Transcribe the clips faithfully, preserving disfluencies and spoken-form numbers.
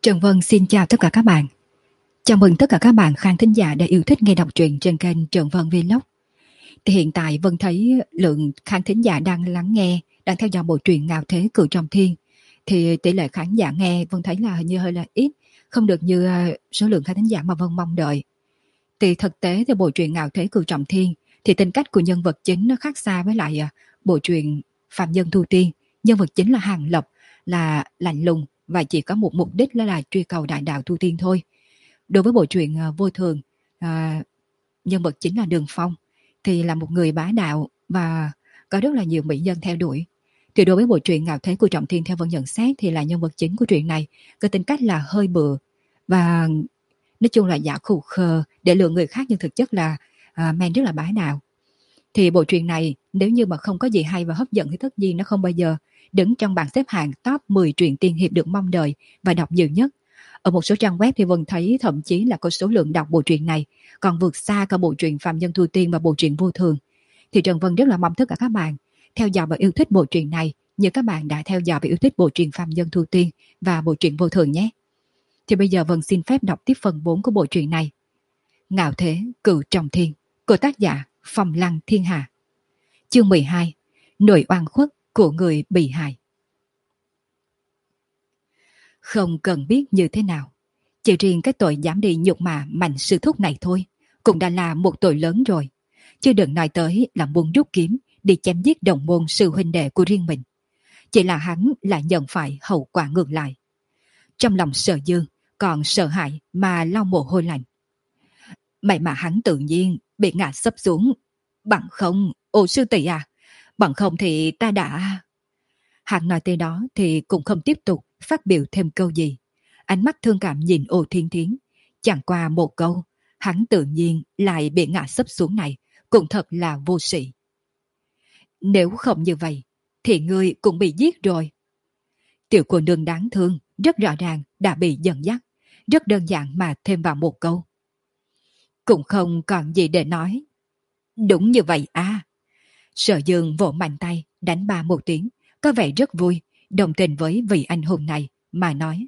Trần Vân xin chào tất cả các bạn. Chào mừng tất cả các bạn khán thính giả đã yêu thích nghe đọc truyện trên kênh Trần Vân Vlog. Thì hiện tại Vân thấy lượng khán thính giả đang lắng nghe, đang theo dõi bộ truyện Ngạo Thế Cửu Trọng Thiên. Thì tỷ lệ khán giả nghe Vân thấy là hình như hơi là ít, không được như số lượng khán thính giả mà Vân mong đợi. Thì thực tế thì bộ truyện Ngạo Thế Cửu Trọng Thiên thì tính cách của nhân vật chính nó khác xa với lại bộ truyện Phạm Nhân Thu Tiên. Nhân vật chính là Hàng Lập, là lạnh lùng và chỉ có một mục đích là, là truy cầu đại đạo tu tiên thôi. Đối với bộ truyện uh, Vô Thường, uh, nhân vật chính là Đường Phong thì là một người bá đạo và có rất là nhiều mỹ nhân theo đuổi. Thì đối với bộ truyện Ngạo Thế Cửu Trọng Thiên, theo Vân nhận xét thì là nhân vật chính của truyện này có tính cách là hơi bựa và nói chung là giả khù khờ để lừa người khác, nhưng thực chất là uh, men rất là bá đạo. Thì bộ truyện này nếu như mà không có gì hay và hấp dẫn thì tất nhiên nó không bao giờ đứng trong bảng xếp hạng top mười truyện tiên hiệp được mong đợi và đọc nhiều nhất. Ở một số trang web thì Vân thấy thậm chí là có số lượng đọc bộ truyện này còn vượt xa cả bộ truyện Phạm Nhân Thu Tiên và bộ truyện Vô Thường. Thì Trần Vân rất là mong tất cả các bạn theo dõi và yêu thích bộ truyện này như các bạn đã theo dõi và yêu thích bộ truyện Phạm Nhân Thu Tiên và bộ truyện Vô Thường nhé. Thì bây giờ Vân xin phép đọc tiếp phần bốn của bộ truyện này. Ngạo Thế Cửu Trọng Thiên của tác giả Phong Lăng Thiên Hà. Chương mười hai. Nỗi oan khuất của người bị hại. Không cần biết như thế nào, chỉ riêng cái tội dám đi nhục mạ Mạnh Sư Thúc này thôi cũng đã là một tội lớn rồi, chứ đừng nói tới là muốn rút kiếm đi chém giết đồng môn sư huynh đệ của riêng mình. Chỉ là hắn lại nhận phải hậu quả ngược lại. Trong lòng Sở Dương còn sợ hãi mà lau mồ hôi lạnh. May mà hắn tự nhiên bị ngã sấp xuống, bằng không, ô sư tỷ à, bằng không thì ta đã... Hắn nói tới đó thì cũng không tiếp tục phát biểu thêm câu gì. Ánh mắt thương cảm nhìn Ô Thiên Thiến. Chẳng qua một câu, hắn tự nhiên lại bị ngã sấp xuống này, cũng thật là vô sĩ. Nếu không như vậy, thì ngươi cũng bị giết rồi. Tiểu cô nương đáng thương, rất rõ ràng đã bị dẫn dắt. Rất đơn giản mà thêm vào một câu. Cũng không còn gì để nói. Đúng như vậy à. Sở Dương vỗ mạnh tay, đánh ba một tiếng, có vẻ rất vui, đồng tình với vị anh hùng này mà nói.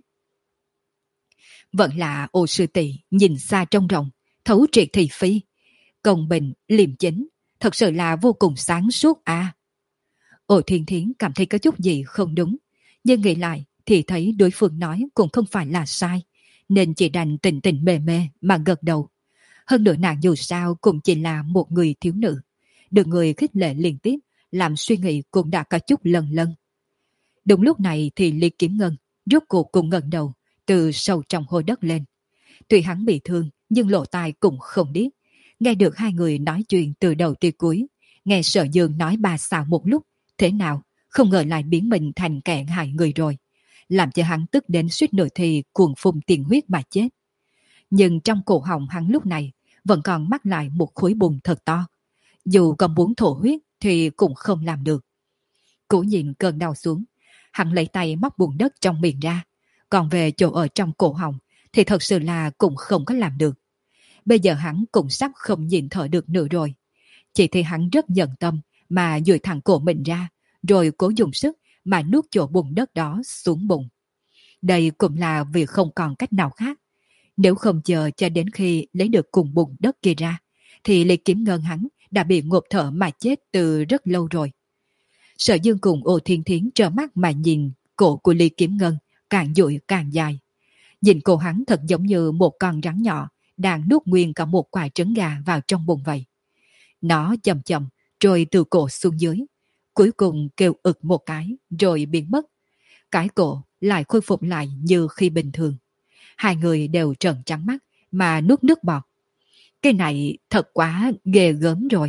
Vẫn là Ô sư tỷ nhìn xa trông rộng, thấu triệt thị phi, công bình, liêm chính, thật sự là vô cùng sáng suốt à. Ô Thiên Thiến cảm thấy có chút gì không đúng, nhưng nghĩ lại thì thấy đối phương nói cũng không phải là sai, nên chỉ đành tình tình mê mê mà gật đầu. Hơn nữa nàng dù sao cũng chỉ là một người thiếu nữ, được người khích lệ liên tiếp, làm suy nghĩ cũng đã có chút lần lân. Đúng lúc này thì Lý Kiếm Ngân rốt cuộc cũng ngẩng đầu từ sâu trong hố đất lên. Tuy hắn bị thương nhưng lộ tai cũng không điếc, nghe được hai người nói chuyện từ đầu tới cuối, nghe Sở Dương nói ba xạo một lúc, thế nào không ngờ lại biến mình thành kẻ hại người rồi, làm cho hắn tức đến suýt nửa thì cuồng phun tiền huyết mà chết. Nhưng trong cổ họng hắn lúc này vẫn còn mắc lại một khối bùn thật to, dù còn muốn thổ huyết thì cũng không làm được. Cố nhìn cơn đau xuống, hắn lấy tay móc bùn đất trong miệng ra, còn về chỗ ở trong cổ họng thì thật sự là cũng không có làm được. Bây giờ hắn cũng sắp không nhịn thở được nữa rồi. Chỉ thì hắn rất nhận tâm mà duỗi thẳng cổ mình ra, rồi cố dùng sức mà nuốt chỗ bùn đất đó xuống bụng. Đây cũng là vì không còn cách nào khác. Nếu không chờ cho đến khi lấy được cùng bùn đất kia ra, thì Lý Kiếm Ngân hắn đã bị ngộp thở mà chết từ rất lâu rồi. Sở Dương cùng Ô Thiên Thiến trợn mắt mà nhìn cổ của Lý Kiếm Ngân càng dụi càng dài. Nhìn cổ hắn thật giống như một con rắn nhỏ đang nuốt nguyên cả một quả trứng gà vào trong bụng vậy. Nó chậm chậm rồi từ cổ xuống dưới, cuối cùng kêu ực một cái rồi biến mất. Cái cổ lại khôi phục lại như khi bình thường. Hai người đều trợn trắng mắt mà nuốt nước bọt. Cái này thật quá ghê gớm rồi.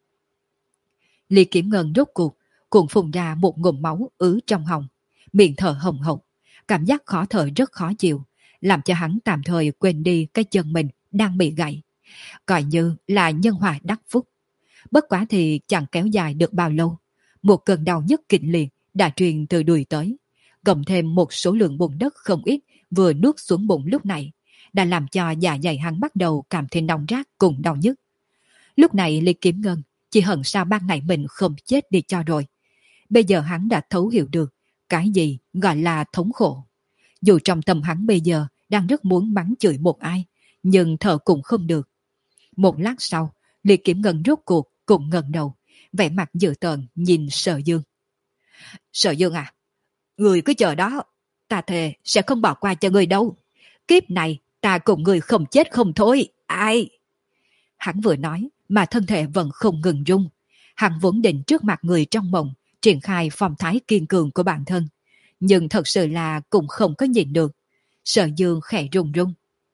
Lý Kiếm Ngân rốt cuộc cũng phun ra một ngụm máu ứ trong họng, miệng thở hồng hộc, cảm giác khó thở rất khó chịu, làm cho hắn tạm thời quên đi cái chân mình đang bị gãy, coi như là nhân hòa đắc phúc. Bất quá thì chẳng kéo dài được bao lâu, một cơn đau nhức kịch liệt đã truyền từ đùi tới, cộng thêm một số lượng bùn đất không ít vừa nuốt xuống bụng lúc này, đã làm cho dạ dày hắn bắt đầu cảm thấy nóng rát cùng đau nhức. Lúc này Lý Kiếm Ngân chỉ hận sao ban ngày mình không chết đi cho rồi. Bây giờ hắn đã thấu hiểu được cái gì gọi là thống khổ. Dù trong tâm hắn bây giờ đang rất muốn mắng chửi một ai, nhưng thở cũng không được. Một lát sau, Lý Kiếm Ngân rốt cuộc cũng ngẩng đầu, vẻ mặt dữ tợn nhìn Sở Dương. Sở Dương à, người cứ chờ đó, ta thề sẽ không bỏ qua cho người đâu. Kiếp này ta cùng người không chết không thôi, ai? Hắn vừa nói mà thân thể vẫn không ngừng rung. Hắn vốn định trước mặt người trong mộng triển khai phong thái kiên cường của bản thân, nhưng thật sự là cũng không có nhìn được. Sở Dương khẽ run run.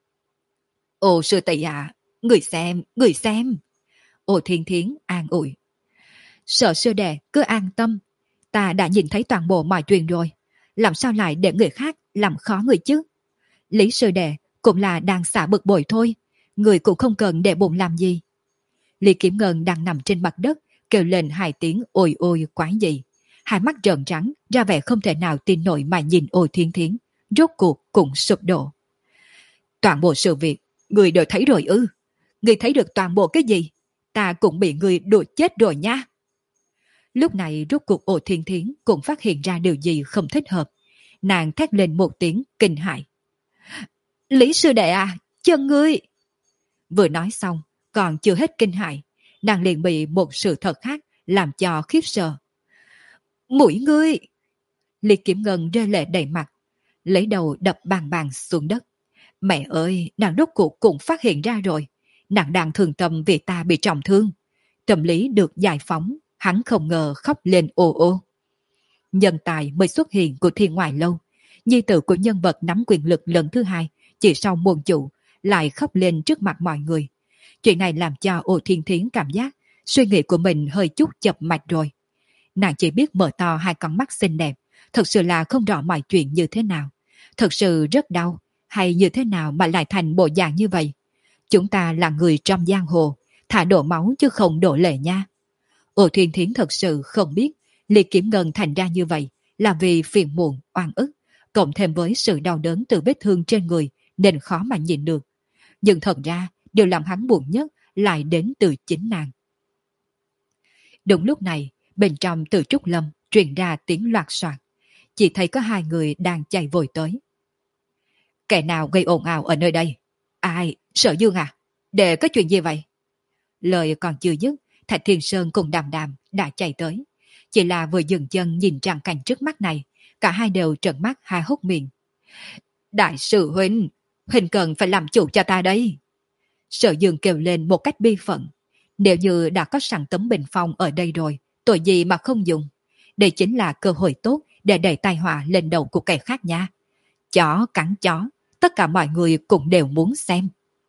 Ồ sư tỷ à, người xem, người xem. Ồ Thiên Thiến an ủi. Sở sư đệ cứ an tâm, ta đã nhìn thấy toàn bộ mọi chuyện rồi, làm sao lại để người khác làm khó người chứ? Lý sư đệ cũng là đang xả bực bội thôi, người cũng không cần để bụng làm gì. Lý Kiếm Ngân đang nằm trên mặt đất, kêu lên hai tiếng ôi ôi quái dị. Hai mắt trợn trắng, ra vẻ không thể nào tin nổi mà nhìn Ôi Thiên Thiến, rốt cuộc cũng sụp đổ. Toàn bộ sự việc, người đều thấy rồi ư? Người thấy được toàn bộ cái gì? Ta cũng bị người đuổi chết rồi nha. Lúc này rốt cuộc Ôi Thiên Thiến cũng phát hiện ra điều gì không thích hợp. Nàng thét lên một tiếng kinh hãi. Lý sư đệ à, chân ngươi! Vừa nói xong, còn chưa hết kinh hãi, nàng liền bị một sự thật khác làm cho khiếp sợ. Mũi ngươi! Lý Kiếm Ngân rơi lệ đầy mặt, lấy đầu đập bàng bàng xuống đất. Mẹ ơi, nàng rốt cuộc cũng phát hiện ra rồi. Nàng đang thương tâm vì ta bị trọng thương. Tâm lý được giải phóng, hắn không ngờ khóc lên ồ ô. Nhân tài mới xuất hiện của Thiên Ngoại Lâu, nhi tử của nhân vật nắm quyền lực lần thứ hai, chỉ sau môn chủ, lại khóc lên trước mặt mọi người. Chuyện này làm cho Ô Thiên Thiến cảm giác suy nghĩ của mình hơi chút chập mạch rồi. Nàng chỉ biết mở to hai con mắt xinh đẹp, thật sự là không rõ mọi chuyện như thế nào. Thật sự rất đau, hay như thế nào mà lại thành bộ dạng như vậy? Chúng ta là người trong giang hồ, thả đổ máu chứ không đổ lệ nha. Ô Thiên Thiến thật sự không biết Lý Kiếm Ngân thành ra như vậy là vì phiền muộn, oan ức, cộng thêm với sự đau đớn từ vết thương trên người nên khó mà nhìn được. Nhưng thật ra, điều làm hắn buồn nhất lại đến từ chính nàng. Đúng lúc này, bên trong Từ Trúc Lâm truyền ra tiếng loạt soạt. Chỉ thấy có hai người đang chạy vội tới. Kẻ nào gây ồn ào ở nơi đây? Ai? Sở Dương à? Để có chuyện gì vậy? Lời còn chưa dứt, Thạch Thiên Sơn cùng Đàm Đàm đã chạy tới. Chỉ là vừa dừng chân nhìn tràng cảnh trước mắt này, cả hai đều trợn mắt hai hốc miệng. Đại sư huynh, huynh cần phải làm chủ cho ta đây. Sở Dương kêu lên một cách bi phận. Nếu như đã có sẵn tấm bình phong ở đây rồi, tội gì mà không dùng? Đây chính là cơ hội tốt để đẩy tai họa lên đầu của kẻ khác nha. Chó cắn chó, tất cả mọi người cũng đều muốn xem.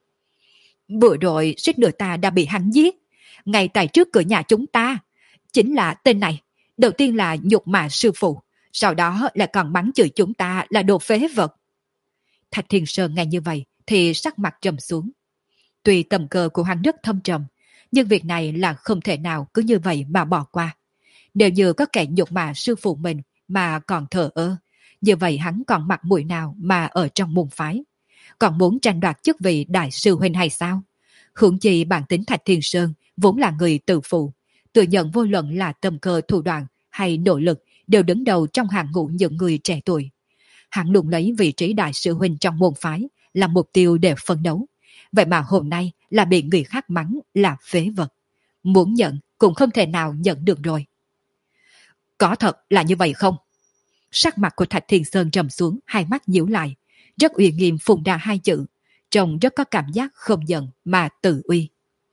Vừa rồi suýt nữa ta đã bị hắn giết, ngay tại trước cửa nhà chúng ta. Chính là tên này, đầu tiên là nhục mạ sư phụ, sau đó lại còn mắng chửi chúng ta là đồ phế vật. Thạch Thiên Sơn nghe như vậy thì sắc mặt trầm xuống. Tuy tầm cơ của hắn rất thâm trầm, nhưng việc này là không thể nào cứ như vậy mà bỏ qua. Nếu như có kẻ nhục mạ sư phụ mình mà còn thờ ơ, như vậy hắn còn mặt mũi nào mà ở trong môn phái? Còn muốn tranh đoạt chức vị đại sư huynh hay sao? Huống chi bản tính Thạch Thiên Sơn vốn là người tự phụ, tự nhận vô luận là tầm cơ thủ đoạn hay nỗ lực đều đứng đầu trong hàng ngũ những người trẻ tuổi. Hắn luôn lấy vị trí đại sư huynh trong môn phái là mục tiêu để phấn đấu. Vậy mà hôm nay là bị người khác mắng là phế vật. Muốn nhận cũng không thể nào nhận được rồi. Có thật là như vậy không? Sắc mặt của Thạch Thiên Sơn trầm xuống, hai mắt nhíu lại, rất uy nghiêm phun ra hai chữ, trông rất có cảm giác không giận mà tự uy.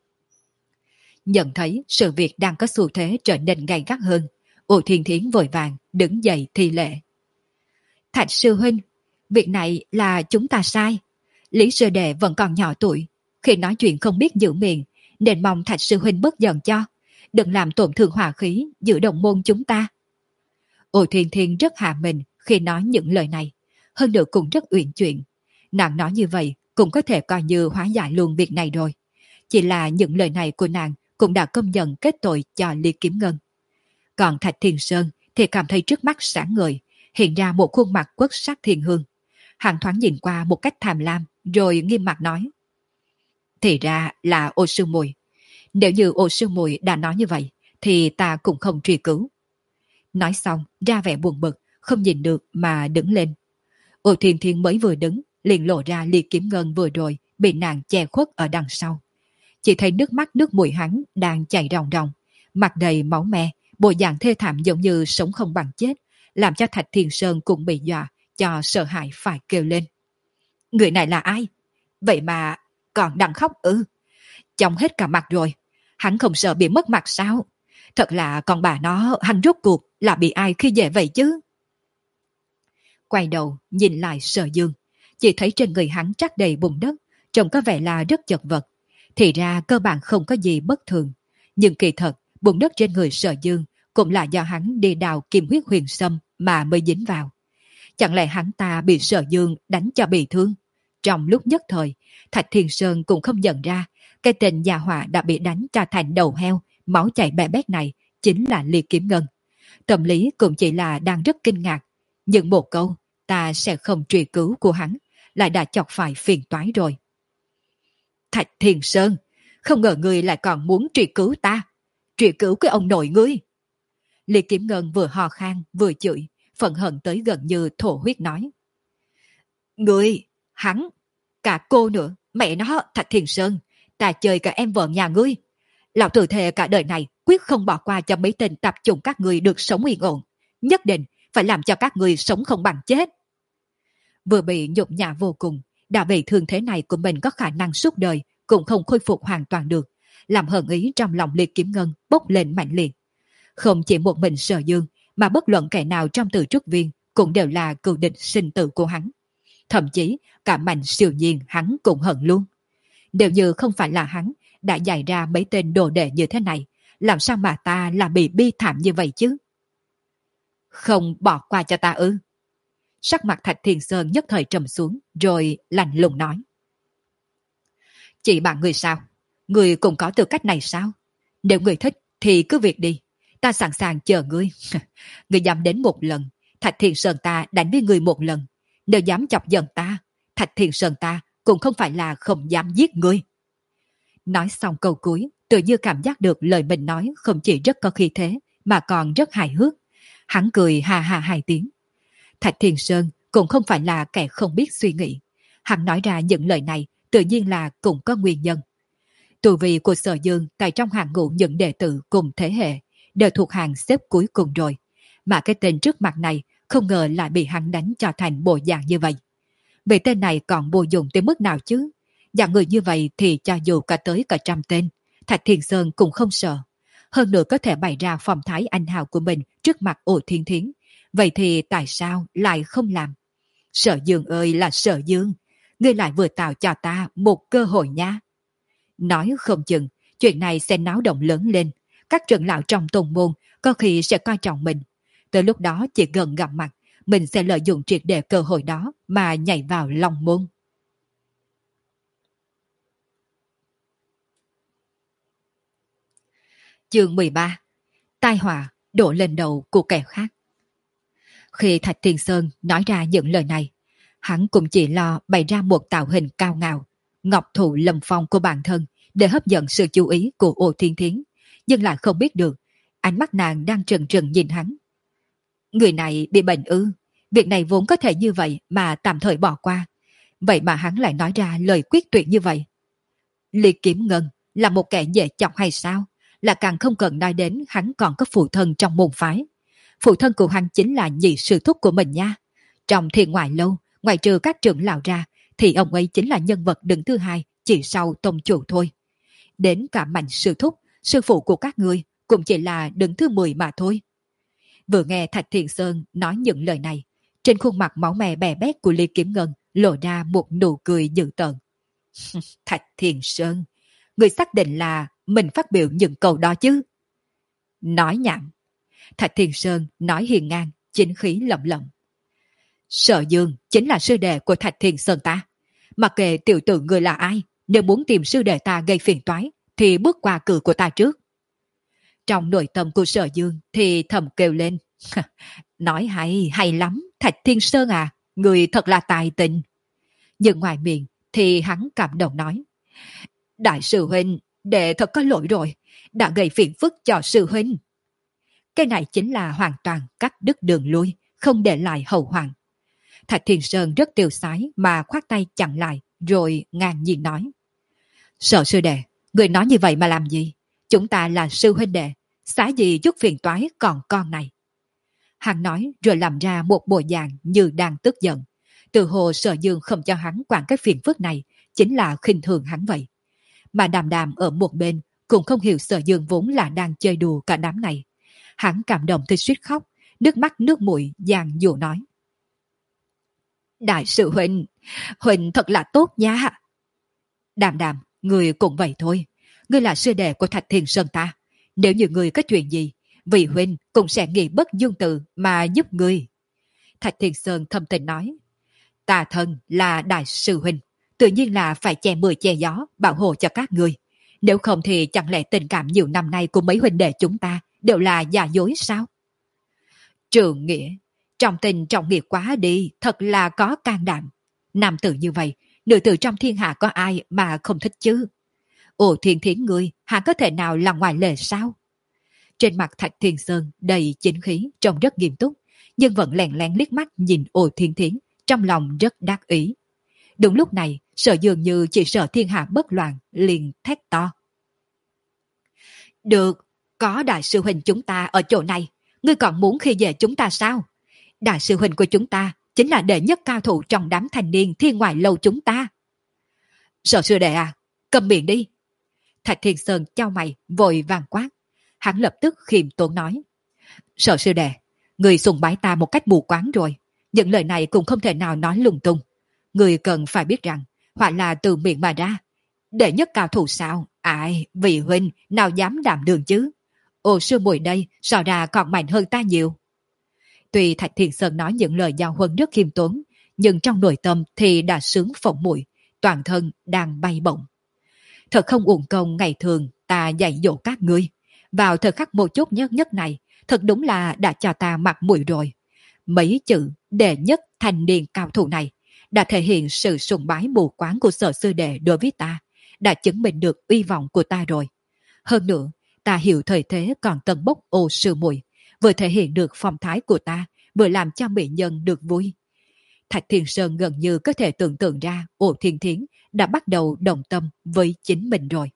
Nhận thấy sự việc đang có xu thế trở nên gay gắt hơn, Ô Thiên Thiến vội vàng đứng dậy thi lễ. Thạch sư huynh, việc này là chúng ta sai. Lý sư đệ vẫn còn nhỏ tuổi, khi nói chuyện không biết giữ miệng, nên mong Thạch sư huynh bớt giận cho, đừng làm tổn thương hòa khí giữa đồng môn chúng ta. Ô Thiên Thiên rất hạ mình khi nói những lời này, hơn nữa cũng rất uyển chuyển. Nàng nói như vậy cũng có thể coi như hóa giải luôn việc này rồi. Chỉ là những lời này của nàng cũng đã công nhận kết tội cho Lý Kiếm Ngân. Còn Thạch Thiên Sơn thì cảm thấy trước mắt sáng ngời, hiện ra một khuôn mặt quất sắc thiên hương. Hắn thoáng nhìn qua một cách tham lam, rồi nghiêm mặt nói. Thì ra là Ô Sư Mùi. Nếu như Ô Sư Mùi đã nói như vậy, thì ta cũng không truy cứu. Nói xong, ra vẻ buồn bực, không nhìn được mà đứng lên. Ô Thiên Thiên mới vừa đứng, liền lộ ra Ly Kiếm Ngân vừa rồi bị nàng che khuất ở đằng sau. Chỉ thấy nước mắt nước mũi hắn đang chảy ròng ròng, mặt đầy máu me, bộ dạng thê thảm giống như sống không bằng chết, làm cho Thạch Thiên Sơn cũng bị dọa, cho sợ hãi phải kêu lên. Người này là ai? Vậy mà còn đang khóc ư? Chồng hết cả mặt rồi, hắn không sợ bị mất mặt sao? Thật là con bà nó, hắn rốt cuộc là bị ai khi dễ vậy chứ? Quay đầu nhìn lại Sở Dương, chỉ thấy trên người hắn trắc đầy bùn đất, trông có vẻ là rất chật vật. Thì ra cơ bản không có gì bất thường, nhưng kỳ thật bùn đất trên người Sở Dương cũng là do hắn đi đào kim huyết huyền sâm mà mới dính vào. Chẳng lẽ hắn ta bị Sở Dương đánh cho bị thương? Trong lúc nhất thời, Thạch Thiên Sơn cũng không nhận ra cái tên nhà họa đã bị đánh cho thành đầu heo, máu chảy bè bét này chính là Ly Kiếm Ngân. Tâm lý cũng chỉ là đang rất kinh ngạc, nhưng một câu ta sẽ không truy cứu của hắn lại đã chọc phải phiền toái rồi. Thạch Thiên Sơn, không ngờ ngươi lại còn muốn truy cứu ta. Truy cứu cái ông nội ngươi. Ly Kiếm Ngân vừa ho khan vừa chửi, phẫn hận tới gần như thổ huyết nói. Ngươi, hắn, cả cô nữa, mẹ nó, Thạch Thiên Sơn, ta chơi cả em vợ nhà ngươi. Lão tử thề cả đời này quyết không bỏ qua cho mấy tên tập trung các ngươi được sống yên ổn. Nhất định phải làm cho các ngươi sống không bằng chết. Vừa bị nhục nhã vô cùng, đã bị thương thế này của mình có khả năng suốt đời cũng không khôi phục hoàn toàn được, làm hận ý trong lòng Ly Kiếm Ngân bốc lên mạnh liệt. Không chỉ một mình Sở Dương, mà bất luận kẻ nào trong Từ Trúc Viên cũng đều là cừu địch sinh tử của hắn. Thậm chí cả Mạnh Siêu Nhiên hắn cũng hận luôn. Nếu như không phải là hắn đã dạy ra mấy tên đồ đệ như thế này, làm sao mà ta là bị bi thảm như vậy chứ? Không bỏ qua cho ta ư? Sắc mặt Thạch Thiên Sơn nhất thời trầm xuống, rồi lạnh lùng nói. Chỉ bạn người sao? Người cũng có tư cách này sao? Nếu người thích thì cứ việc đi, ta sẵn sàng chờ ngươi. Ngươi dám đến một lần, Thạch Thiên Sơn ta đánh với ngươi một lần. Nếu dám chọc giận ta, Thạch Thiên Sơn ta cũng không phải là không dám giết ngươi. Nói xong câu cuối, tự như cảm giác được lời mình nói không chỉ rất có khí thế, mà còn rất hài hước. Hắn cười hà hà hai tiếng. Thạch Thiên Sơn cũng không phải là kẻ không biết suy nghĩ. Hắn nói ra những lời này tự nhiên là cũng có nguyên nhân. Tu vi của Sở Dương tại trong hàng ngũ những đệ tử cùng thế hệ đều thuộc hàng xếp cuối cùng rồi. Mà cái tên trước mặt này không ngờ lại bị hắn đánh cho thành bộ dạng như vậy. Vì tên này còn bồi dụng tới mức nào chứ? Dạng người như vậy thì cho dù cả tới cả trăm tên, Thạch Thiên Sơn cũng không sợ. Hơn nữa có thể bày ra phong thái anh hào của mình trước mặt Ổ Thiên Thiến. Vậy thì tại sao lại không làm? Sở Dương ơi là Sở Dương, ngươi lại vừa tạo cho ta một cơ hội nha. Nói không chừng, chuyện này sẽ náo động lớn lên. Các trưởng lão trong tôn môn có khi sẽ coi trọng mình. Tới lúc đó chỉ gần gặp mặt, mình sẽ lợi dụng triệt để cơ hội đó mà nhảy vào lòng môn. Chương mười ba. Tai họa đổ lên đầu của kẻ khác. Khi Thạch Thiên Sơn nói ra những lời này, hắn cũng chỉ lo bày ra một tạo hình cao ngạo, ngọc thụ lâm phong của bản thân để hấp dẫn sự chú ý của Ô Thiên Thiến, nhưng lại không biết được ánh mắt nàng đang trừng trừng nhìn hắn. Người này bị bệnh ư? Việc này vốn có thể như vậy mà tạm thời bỏ qua. Vậy mà hắn lại nói ra lời quyết tuyệt như vậy. Ly Kiếm Ngân là một kẻ dễ chọc hay sao? Là càng không cần nói đến hắn còn có phụ thân trong môn phái. Phụ thân của hắn chính là nhị sư thúc của mình nha. Trong Thiên Ngoại Lâu, ngoài trừ các trưởng lão ra, thì ông ấy chính là nhân vật đứng thứ hai, chỉ sau tông chủ thôi. Đến cả Mạnh sư thúc, sư phụ của các ngươi cũng chỉ là đứng thứ mười mà thôi. Vừa nghe Thạch Thiên Sơn nói những lời này, trên khuôn mặt máu me bè bét của Ly Kiếm Ngân lộ ra một nụ cười dữ tợn. Thạch Thiên Sơn, người xác định là mình phát biểu những câu đó chứ? Nói nhảm. Thạch Thiên Sơn nói hiền ngang, chính khí lẩm lẩm. Sở Dương chính là sư đệ của Thạch Thiên Sơn ta. Mặc kệ tiểu tử người là ai, nếu muốn tìm sư đệ ta gây phiền toái, thì bước qua cửa của ta trước. Trong nội tâm của Sở Dương thì thầm kêu lên. Nói hay, hay lắm, Thạch Thiên Sơn à, người thật là tài tình. Nhưng ngoài miệng thì hắn cảm động nói. Đại sư huynh, đệ thật có lỗi rồi, đã gây phiền phức cho sư huynh. Cái này chính là hoàn toàn cắt đứt đường lui, không để lại hậu hoạn. Thạch Thiên Sơn rất tiêu sái mà khoát tay chặn lại, rồi ngang nhiên nói. Sở sư đệ, người nói như vậy mà làm gì? Chúng ta là sư huynh đệ, xá gì chút phiền toái còn con này. Hắn nói rồi làm ra một bộ dạng như đang tức giận. Từ hồ Sở Dương không cho hắn quản cái phiền phức này, chính là khinh thường hắn vậy. Mà Đàm Đàm ở một bên cũng không hiểu Sở Dương vốn là đang chơi đùa cả đám này. Hắn cảm động tới suýt khóc, nước mắt nước mũi giàn dụ nói. Đại sư huynh, huynh thật là tốt nha. Đàm Đàm, người cũng vậy thôi. Ngươi là sư đệ của Thạch Thiên Sơn ta. Nếu như ngươi có chuyện gì, vị huynh cũng sẽ nghĩ bất dung từ mà giúp ngươi. Thạch Thiên Sơn thâm tình nói. Ta thân là đại sư huynh, tự nhiên là phải che mưa che gió, bảo hộ cho các ngươi. Nếu không thì chẳng lẽ tình cảm nhiều năm nay của mấy huynh đệ chúng ta đều là giả dối sao? Trường Nghĩa, trọng tình trọng nghĩa quá đi, thật là có can đảm. Nam tử như vậy, nữ tử trong thiên hạ có ai mà không thích chứ? Ồ Thiên Thiến ngươi, hả có thể nào là ngoài lệ sao? Trên mặt Thạch Thiên Sơn đầy chính khí, trông rất nghiêm túc, nhưng vẫn lén lén liếc mắt nhìn Ồ Thiên Thiến, trong lòng rất đắc ý. Đúng lúc này, Sở dường như chỉ sợ thiên hạ bất loạn, liền thét to. Được, có đại sư huynh chúng ta ở chỗ này, ngươi còn muốn khi dễ chúng ta sao? Đại sư huynh của chúng ta chính là đệ nhất cao thủ trong đám thanh niên thiên ngoại lâu chúng ta. Sở sư đệ à, cầm miệng đi. Thạch Thiên Sơn chau mày, vội vàng quát. Hắn lập tức khiêm tốn nói. Sở sư đệ, người sùng bái ta một cách mù quáng rồi. Những lời này cũng không thể nào nói lung tung. Người cần phải biết rằng, hoặc là từ miệng mà ra. Đệ nhất cao thủ sao? Ai, vị huynh, nào dám đảm đường chứ? Ô sư muội đây, sao ra còn mạnh hơn ta nhiều. Tuy Thạch Thiên Sơn nói những lời giao huấn rất khiêm tốn, nhưng trong nội tâm thì đã sướng phỏng muội, toàn thân đang bay bổng. Thật không uổng công ngày thường ta dạy dỗ các ngươi. Vào thời khắc một chút nhất nhất này, thật đúng là đã cho ta mặt mũi rồi. Mấy chữ đệ nhất thanh niên cao thủ này đã thể hiện sự sùng bái mù quáng của Sở sư đệ đối với ta, đã chứng minh được uy vọng của ta rồi. Hơn nữa, ta hiểu thời thế còn tầng bốc ô sư muội, vừa thể hiện được phong thái của ta, vừa làm cho mỹ nhân được vui. Thạch Thiên Sơn gần như có thể tưởng tượng ra Ổ Thiên Thiến đã bắt đầu đồng tâm với chính mình rồi.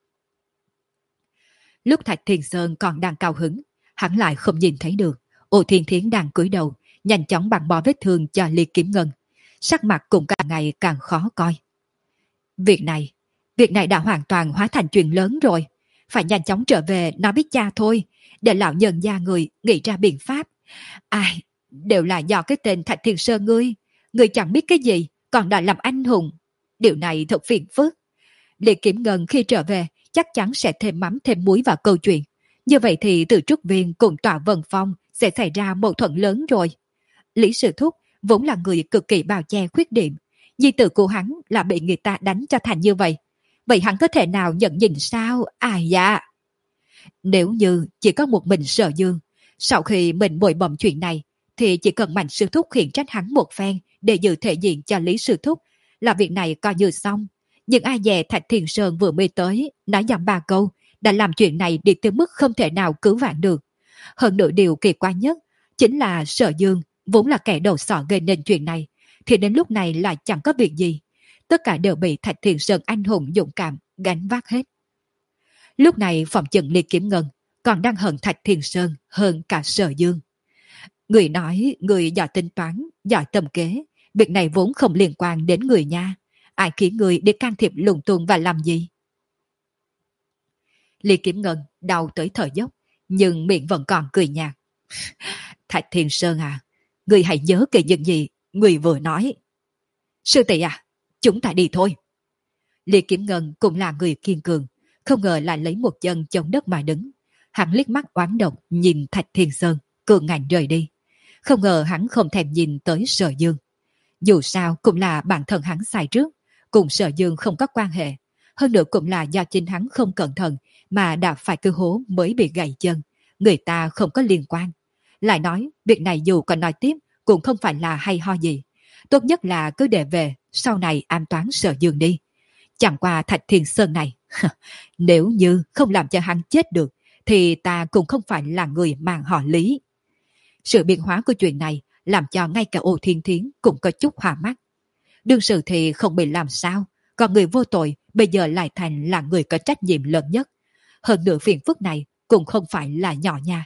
Lúc Thạch Thiên Sơn còn đang cao hứng, hắn lại không nhìn thấy được Ổ Thiên Thiến đang cúi đầu, nhanh chóng băng bó vết thương cho Ly Kiếm Ngân. Sắc mặt cũng càng ngày càng khó coi. Việc này, việc này đã hoàn toàn hóa thành chuyện lớn rồi. Phải nhanh chóng trở về nói với cha thôi, để lão nhân gia người nghĩ ra biện pháp. Ai, đều là do cái tên Thạch Thiên Sơn ngươi. Ngươi chẳng biết cái gì, còn đã làm anh hùng. Điều này thật phiền phức. Ly Kiếm Ngân khi trở về chắc chắn sẽ thêm mắm thêm muối vào câu chuyện. Như vậy thì từ Trúc Viên cùng Tọa Vân Phong sẽ xảy ra mâu thuẫn lớn rồi. Lý Sư Thúc vốn là người cực kỳ bào che khuyết điểm. Nhi tử của hắn là bị người ta đánh cho thành như vậy. Vậy hắn có thể nào nhận nhìn sao? Ai dạ? Nếu như chỉ có một mình Sở Dương, sau khi mình bội bẩm chuyện này, thì chỉ cần Mạnh Sư Thúc khiển trách hắn một phen để giữ thể diện cho Lý Sư Thúc, là việc này coi như xong. Nhưng ai dè Thạch Thiên Sơn vừa mới tới, nói dăm ba câu, đã làm chuyện này đi tới mức không thể nào cứu vãn được. Hơn nữa điều kỳ quái nhất, chính là Sở Dương vốn là kẻ đầu sỏ gây nên chuyện này, thì đến lúc này lại chẳng có việc gì. Tất cả đều bị Thạch Thiên Sơn anh hùng dũng cảm gánh vác hết. Lúc này phòng chừng Ly Kiếm Ngân còn đang hận Thạch Thiên Sơn hơn cả Sở Dương. Người nói người giỏi tính toán, giỏi tâm kế, việc này vốn không liên quan đến người nha. Ai khiến người để can thiệp lung tung và làm gì? Ly Kiếm Ngân đau tới thở dốc, nhưng miệng vẫn còn cười nhạt. Thạch Thiên Sơn à, người hãy nhớ kỹ những gì người vừa nói. Sư tỷ à, chúng ta đi thôi. Ly Kiếm Ngân cũng là người kiên cường, không ngờ lại lấy một chân chống đất mà đứng. Hắn liếc mắt oán độc nhìn Thạch Thiên Sơn, cường ngạnh rời đi. Không ngờ hắn không thèm nhìn tới Sở Dương. Dù sao cũng là bản thân hắn sai trước, cùng Sở Dương không có quan hệ. Hơn nữa cũng là do chính hắn không cẩn thận mà đã phải cứ hố mới bị gãy chân. Người ta không có liên quan. Lại nói, việc này dù còn nói tiếp cũng không phải là hay ho gì. Tốt nhất là cứ để về, sau này an toán Sở Dương đi. Chẳng qua Thạch Thiên Sơn này, nếu như không làm cho hắn chết được, thì ta cũng không phải là người mang họ Lý. Sự biến hóa của chuyện này làm cho ngay cả Ô Thiên Thiến cũng có chút hòa mắt. Đương sự thì không bị làm sao, còn người vô tội bây giờ lại thành là người có trách nhiệm lớn nhất. Hơn nữa phiền phức này cũng không phải là nhỏ nha.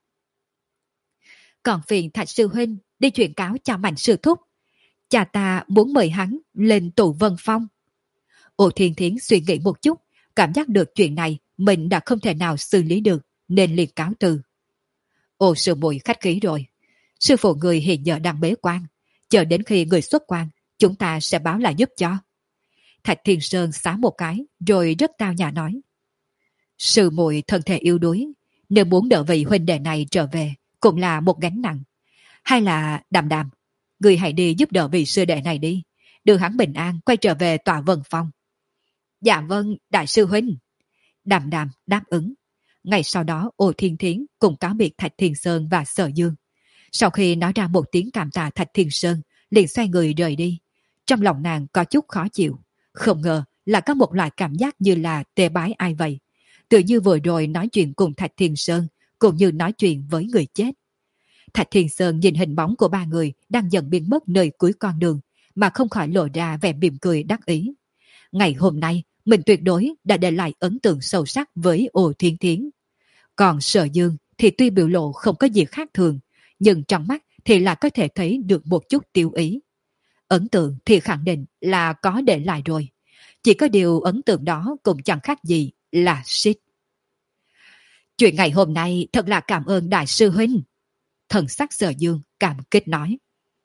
Còn phiền Thạch sư huynh đi chuyển cáo cho Mạnh sư thúc. Cha ta muốn mời hắn lên tù Vân Phong. Ô Thiên Thiến suy nghĩ một chút, cảm giác được chuyện này mình đã không thể nào xử lý được, nên liền cáo từ. Ô sư muội khách khí rồi. Sư phụ người hiện giờ đang bế quan, chờ đến khi người xuất quan, chúng ta sẽ báo lại giúp cho. Thạch Thiên Sơn xá một cái, rồi rất tao nhã nói. Sư muội thân thể yếu đuối, nếu muốn đỡ vị huynh đệ này trở về, cũng là một gánh nặng. Hay là Đàm Đàm, người hãy đi giúp đỡ vị sư đệ này đi, đưa hắn bình an quay trở về tòa Vân Phong. Dạ vâng, đại sư huynh. Đàm Đàm đáp ứng. Ngày sau đó Ô Thiên Thiến cùng cáo biệt Thạch Thiên Sơn và Sở Dương. Sau khi nói ra một tiếng cảm tạ Thạch Thiên Sơn, liền xoay người rời đi. Trong lòng nàng có chút khó chịu, không ngờ là có một loại cảm giác như là tê bái ai vậy. Tự như vừa rồi nói chuyện cùng Thạch Thiên Sơn, cũng như nói chuyện với người chết. Thạch Thiên Sơn nhìn hình bóng của ba người đang dần biến mất nơi cuối con đường, mà không khỏi lộ ra vẻ mỉm cười đắc ý. Ngày hôm nay, mình tuyệt đối đã để lại ấn tượng sâu sắc với Ô Thiên Thiến. Còn Sở Dương thì tuy biểu lộ không có gì khác thường, nhưng trong mắt thì là có thể thấy được một chút tiêu ý. Ấn tượng thì khẳng định là có để lại rồi. Chỉ có điều ấn tượng đó cũng chẳng khác gì là shit. Chuyện ngày hôm nay thật là cảm ơn đại sư huynh. Thần sắc Sở Dương cảm kích nói.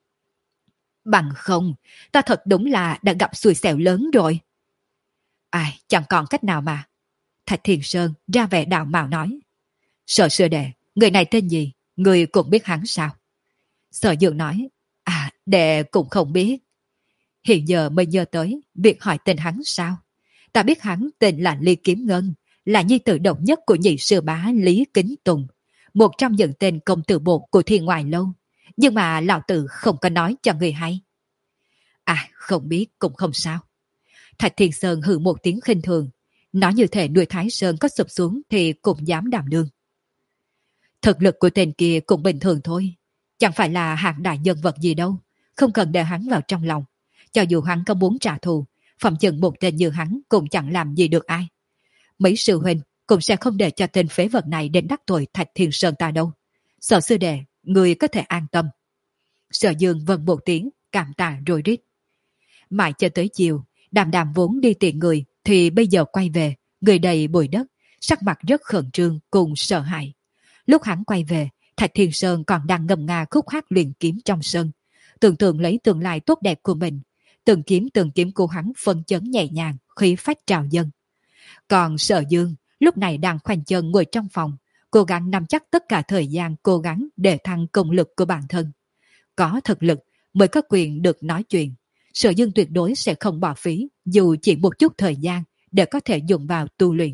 Bằng không, ta thật đúng là đã gặp xui xẻo lớn rồi. Ai, chẳng còn cách nào mà. Thạch Thiên Sơn ra vẻ đạo mạo nói. Sở sư đệ, người này tên gì? Người cũng biết hắn sao? Sở Dương nói. À, đệ cũng không biết. Hiện giờ mới nhớ tới việc hỏi tên hắn sao? Ta biết hắn tên là Lý Kiếm Ngân, là nhi tử độc nhất của nhị sư bá Lý Kính Tùng, một trong những tên công tử bột của Thiên Ngoại Lâu. Nhưng mà lão tử không có nói cho người hay. À, không biết cũng không sao. Thạch Thiên Sơn hừ một tiếng khinh thường, nói như thể núi Thái Sơn có sụp xuống thì cũng dám đảm đương. Thực lực của tên kia cũng bình thường thôi, chẳng phải là hạng đại nhân vật gì đâu, không cần để hắn vào trong lòng. Cho dù hắn có muốn trả thù, phẩm chừng một tên như hắn cũng chẳng làm gì được ai. Mấy sư huynh cũng sẽ không để cho tên phế vật này đến đắc tội Thạch Thiên Sơn ta đâu. Sở sư đệ, người có thể an tâm. Sở Dương vâng một tiếng, cảm tạ rồi rít. Mãi cho tới chiều, Đàm Đàm vốn đi tiện người thì bây giờ quay về, người đầy bụi đất, sắc mặt rất khẩn trương cùng sợ hãi. Lúc hắn quay về, Thạch Thiên Sơn còn đang ngâm nga khúc hát luyện kiếm trong sân, tưởng tượng lấy tương lai tốt đẹp của mình. Từng kiếm từng kiếm của hắn phân chấn nhẹ nhàng, khí phách trào dâng. Còn Sở Dương lúc này đang khoanh chân ngồi trong phòng, cố gắng nắm chắc tất cả thời gian cố gắng để thăng công lực của bản thân. Có thực lực mới có quyền được nói chuyện. Sở Dương tuyệt đối sẽ không bỏ phí dù chỉ một chút thời gian để có thể dùng vào tu luyện.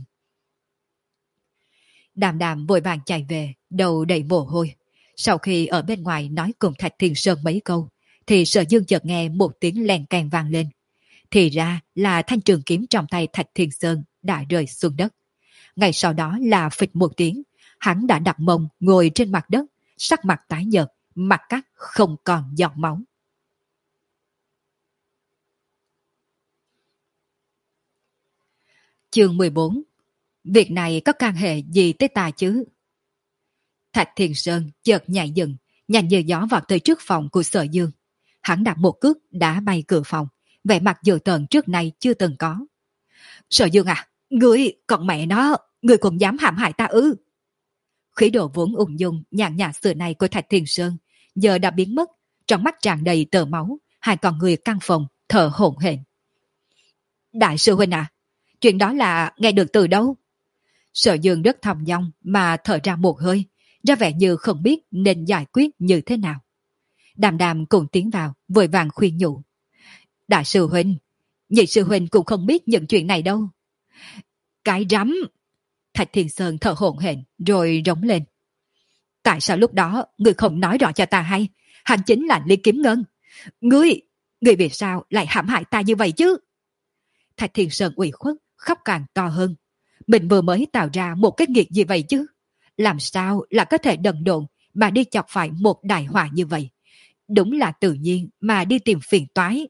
Đàm Đàm vội vàng chạy về, đầu đầy mồ hôi. Sau khi ở bên ngoài nói cùng Thạch Thiên Sơn mấy câu, thì Sở Dương chợt nghe một tiếng len keng vang lên. Thì ra là thanh trường kiếm trong tay Thạch Thiên Sơn đã rơi xuống đất. Ngay sau đó là phịch một tiếng, hắn đã đặt mông ngồi trên mặt đất, sắc mặt tái nhợt, mặt cắt không còn giọt máu. Chương mười bốn. Việc này có can hệ gì tới ta chứ? Thạch Thiên Sơn chợt nhảy dựng, nhanh như gió vào tới trước phòng của Sở Dương. Hắn đặt một cước đá bay cửa phòng, vẻ mặt dữ tợn trước nay chưa từng có. Sở Dương à, ngươi, còn mẹ nó, ngươi cũng dám hãm hại ta ư? Khí độ vốn ung dung nhàn nhạt xưa này của Thạch Thiên Sơn giờ đã biến mất, trong mắt tràn đầy tơ máu, hai con người căn phòng thở hổn hển. Đại sư huynh à, chuyện đó là nghe được từ đâu? Sở Dương rất thong dong mà thở ra một hơi, ra vẻ như không biết nên giải quyết như thế nào. Đàm Đàm cùng tiến vào, vội vàng khuyên nhủ. Đại sư huynh, nhị sư huynh cũng không biết những chuyện này đâu. Cái rắm! Thạch Thiên Sơn thở hổn hển rồi rống lên. Tại sao lúc đó ngươi không nói rõ cho ta hay? Hắn chính là Lý Kiếm Ngân. Ngươi, ngươi vì sao lại hãm hại ta như vậy chứ? Thạch Thiên Sơn ủy khuất, khóc càng to hơn. Mình vừa mới tạo ra một cái nghiệt gì vậy chứ? Làm sao là có thể đần độn mà đi chọc phải một đại họa như vậy? Đúng là tự nhiên mà đi tìm phiền toái.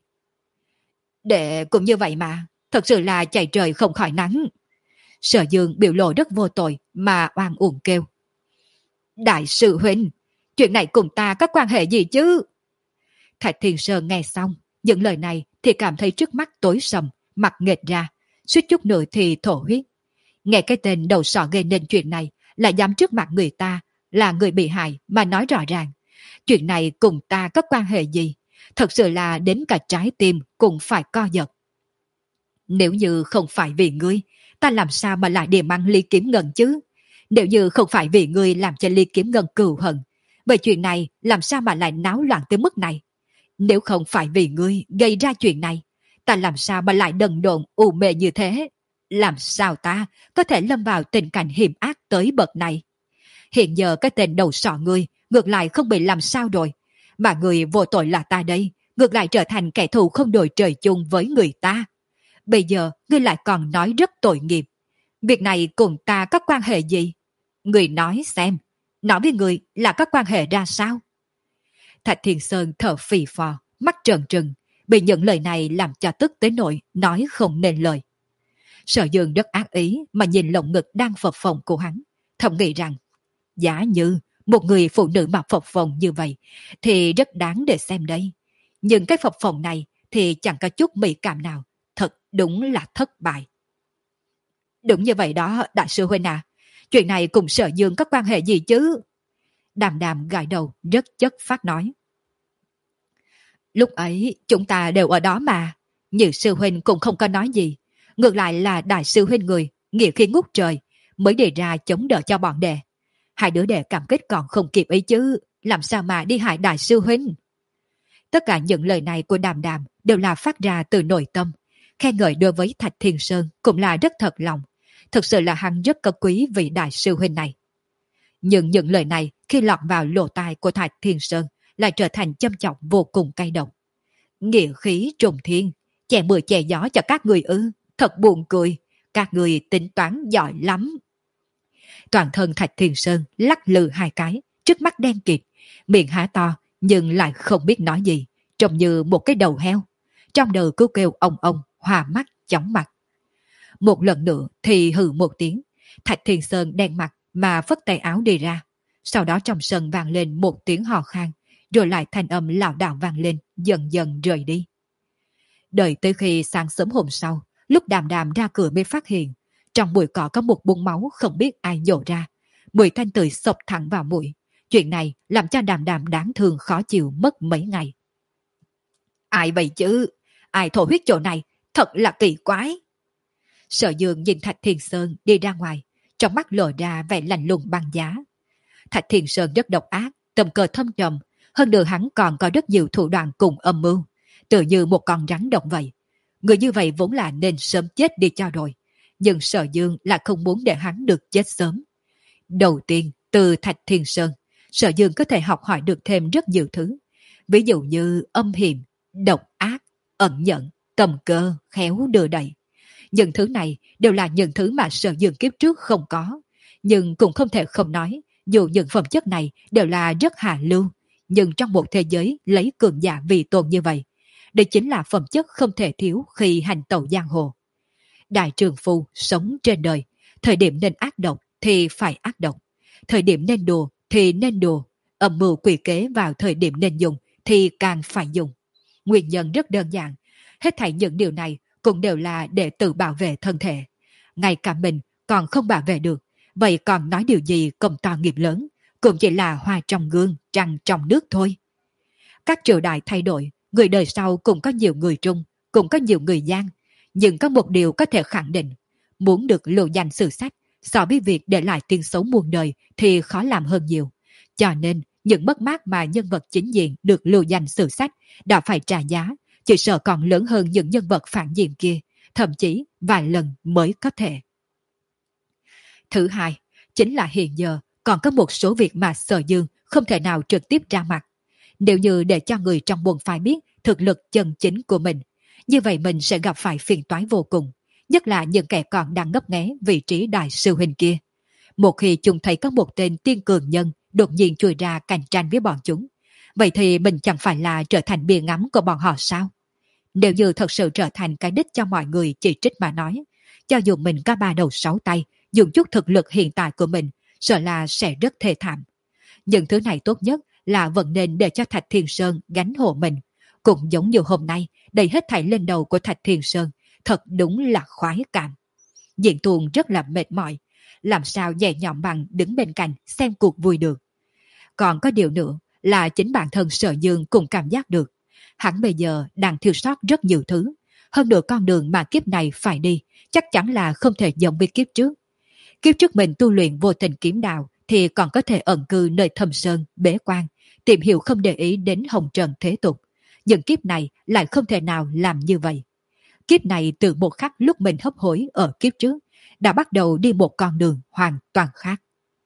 Đệ cũng như vậy mà, thật sự là chạy trời không khỏi nắng. Sở Dương biểu lộ rất vô tội mà oan uổng kêu. Đại sư huynh, chuyện này cùng ta có quan hệ gì chứ? Thạch Thiên Sơn nghe xong những lời này thì cảm thấy trước mắt tối sầm, mặt nghệt ra, suýt chút nữa thì thổ huyết. Nghe cái tên đầu sọ gây nên chuyện này là dám trước mặt người ta là người bị hại mà nói rõ ràng. Chuyện này cùng ta có quan hệ gì? Thật sự là đến cả trái tim cũng phải co giật. Nếu như không phải vì ngươi, ta làm sao mà lại điềm ăn Ly Kiếm Ngân chứ? Nếu như không phải vì ngươi làm cho Ly Kiếm Ngân cừu hận, bởi chuyện này làm sao mà lại náo loạn tới mức này? Nếu không phải vì ngươi gây ra chuyện này, ta làm sao mà lại đần độn u mê như thế? Làm sao ta có thể lâm vào tình cảnh hiểm ác tới bậc này? Hiện giờ cái tên đầu sọ ngươi ngược lại không bị làm sao rồi, mà người vô tội là ta đây, ngược lại trở thành kẻ thù không đội trời chung với người ta. Bây giờ ngươi lại còn nói rất tội nghiệp. Việc này cùng ta có quan hệ gì? Người nói xem, nói với người là có quan hệ ra sao? Thạch Thiên Sơn thở phì phò, mắt trợn trừng, bị những lời này làm cho tức tới nỗi nói không nên lời. Sở Dương rất ác ý mà nhìn lồng ngực đang phập phồng của hắn, thầm nghĩ rằng giả như một người phụ nữ mà phập phồng như vậy thì rất đáng để xem đây. Nhưng cái phập phồng này thì chẳng có chút mỹ cảm nào, thật đúng là thất bại. Đúng như vậy đó, đại sư huynh à, chuyện này cùng Sở Dương có quan hệ gì chứ? Đàm Đàm gãi đầu rất chất phát nói. Lúc ấy chúng ta đều ở đó mà, Nhị sư huynh cũng không có nói gì, ngược lại là đại sư huynh người nghĩa khi ngút trời mới đề ra chống đỡ cho bọn đệ. Hai đứa đệ cảm kích còn không kịp ấy chứ, làm sao mà đi hại đại sư huynh? Tất cả những lời này của Đàm Đàm đều là phát ra từ nội tâm, khen ngợi đối với Thạch Thiên Sơn cũng là rất thật lòng. Thực sự là hắn rất có quý vị đại sư huynh này. Nhưng những lời này khi lọt vào lỗ tai của Thạch Thiên Sơn lại trở thành châm chọc vô cùng cay độc. Nghĩa khí trùng thiên, chè mưa chè gió cho các người ư, thật buồn cười, các người tính toán giỏi lắm. Toàn thân Thạch Thiên Sơn lắc lư hai cái, trước mắt đen kịt, miệng há to nhưng lại không biết nói gì, trông như một cái đầu heo. Trong đầu cứ kêu ông ông, hòa mắt, chóng mặt. Một lần nữa thì hừ một tiếng, Thạch Thiên Sơn đen mặt mà phất tay áo đi ra. Sau đó trong sân vang lên một tiếng hò khan, rồi lại thanh âm lảo đảo vang lên, dần dần rời đi. Đợi tới khi sáng sớm hôm sau, lúc Đàm Đàm ra cửa mới phát hiện, trong bụi cỏ có một bung máu không biết ai nhổ ra. Mùi thanh tươi sộc thẳng vào mũi. Chuyện này làm cho Đàm Đàm đáng thương khó chịu mất mấy ngày. Ai vậy chứ? Ai thổ huyết chỗ này? Thật là kỳ quái. Sở Dương nhìn Thạch Thiên Sơn đi ra ngoài, trong mắt lộ ra vẻ lạnh lùng băng giá. Thạch Thiên Sơn rất độc ác, tầm cờ thâm trầm, hơn nữa hắn còn có rất nhiều thủ đoạn cùng âm mưu, tự như một con rắn độc vậy. Người như vậy vốn là nên sớm chết đi cho rồi, nhưng Sở Dương lại không muốn để hắn được chết sớm. Đầu tiên, từ Thạch Thiên Sơn, Sở Dương có thể học hỏi được thêm rất nhiều thứ, ví dụ như âm hiểm, độc ác, ẩn nhẫn, tầm cơ, khéo đưa đẩy. Những thứ này đều là những thứ mà Sở Dương kiếp trước không có, nhưng cũng không thể không nói, dù những phẩm chất này đều là rất hạ lưu, nhưng trong một thế giới lấy cường giả vì tôn như vậy, đây chính là phẩm chất không thể thiếu khi hành tẩu giang hồ. Đại trường phu sống trên đời, thời điểm nên ác độc thì phải ác độc, thời điểm nên đùa thì nên đùa, âm mưu quỷ kế vào thời điểm nên dùng thì càng phải dùng. Nguyên nhân rất đơn giản, hết thảy những điều này cũng đều là để tự bảo vệ thân thể. Ngay cả mình còn không bảo vệ được, vậy còn nói điều gì công to nghiệp lớn, cũng chỉ là hoa trong gương, trăng trong nước thôi. Các triều đại thay đổi, người đời sau cũng có nhiều người trung, cũng có nhiều người gian, nhưng có một điều có thể khẳng định, muốn được lưu danh sử sách, so với việc để lại tiếng xấu muôn đời thì khó làm hơn nhiều. Cho nên, những mất mát mà nhân vật chính diện được lưu danh sử sách đã phải trả giá, chỉ sợ còn lớn hơn những nhân vật phản diện kia, thậm chí vài lần mới có thể. Thứ hai, chính là hiện giờ còn có một số việc mà Sở Dương không thể nào trực tiếp ra mặt. Nếu như để cho người trong buồn phái biết thực lực chân chính của mình, như vậy mình sẽ gặp phải phiền toái vô cùng, nhất là những kẻ còn đang ngấp nghé vị trí đại sư huynh kia. Một khi chúng thấy có một tên tiên cường nhân đột nhiên chui ra cạnh tranh với bọn chúng, Vậy thì mình chẳng phải là trở thành bia ngắm của bọn họ sao? Nếu như thật sự trở thành cái đích cho mọi người chỉ trích mà nói, cho dù mình có ba đầu sáu tay, dùng chút thực lực hiện tại của mình, sợ là sẽ rất thê thảm. Những thứ này tốt nhất là vẫn nên để cho Thạch Thiên Sơn gánh hộ mình. Cũng giống như hôm nay, đầy hết thảy lên đầu của Thạch Thiên Sơn, thật đúng là khoái cảm. Diện Tuồng rất là mệt mỏi, làm sao nhẹ nhõm bằng đứng bên cạnh xem cuộc vui được. Còn có điều nữa là chính bản thân Sở Dương cũng cảm giác được. Hắn bây giờ đang thiếu sót rất nhiều thứ. Hơn nữa con đường mà kiếp này phải đi chắc chắn là không thể giống với kiếp trước. Kiếp trước mình tu luyện vô tình kiếm đạo thì còn có thể ẩn cư nơi thâm sơn, bế quan, tìm hiểu không để ý đến hồng trần thế tục. Nhưng kiếp này lại không thể nào làm như vậy. Kiếp này từ một khắc lúc mình hấp hối ở kiếp trước, đã bắt đầu đi một con đường hoàn toàn khác.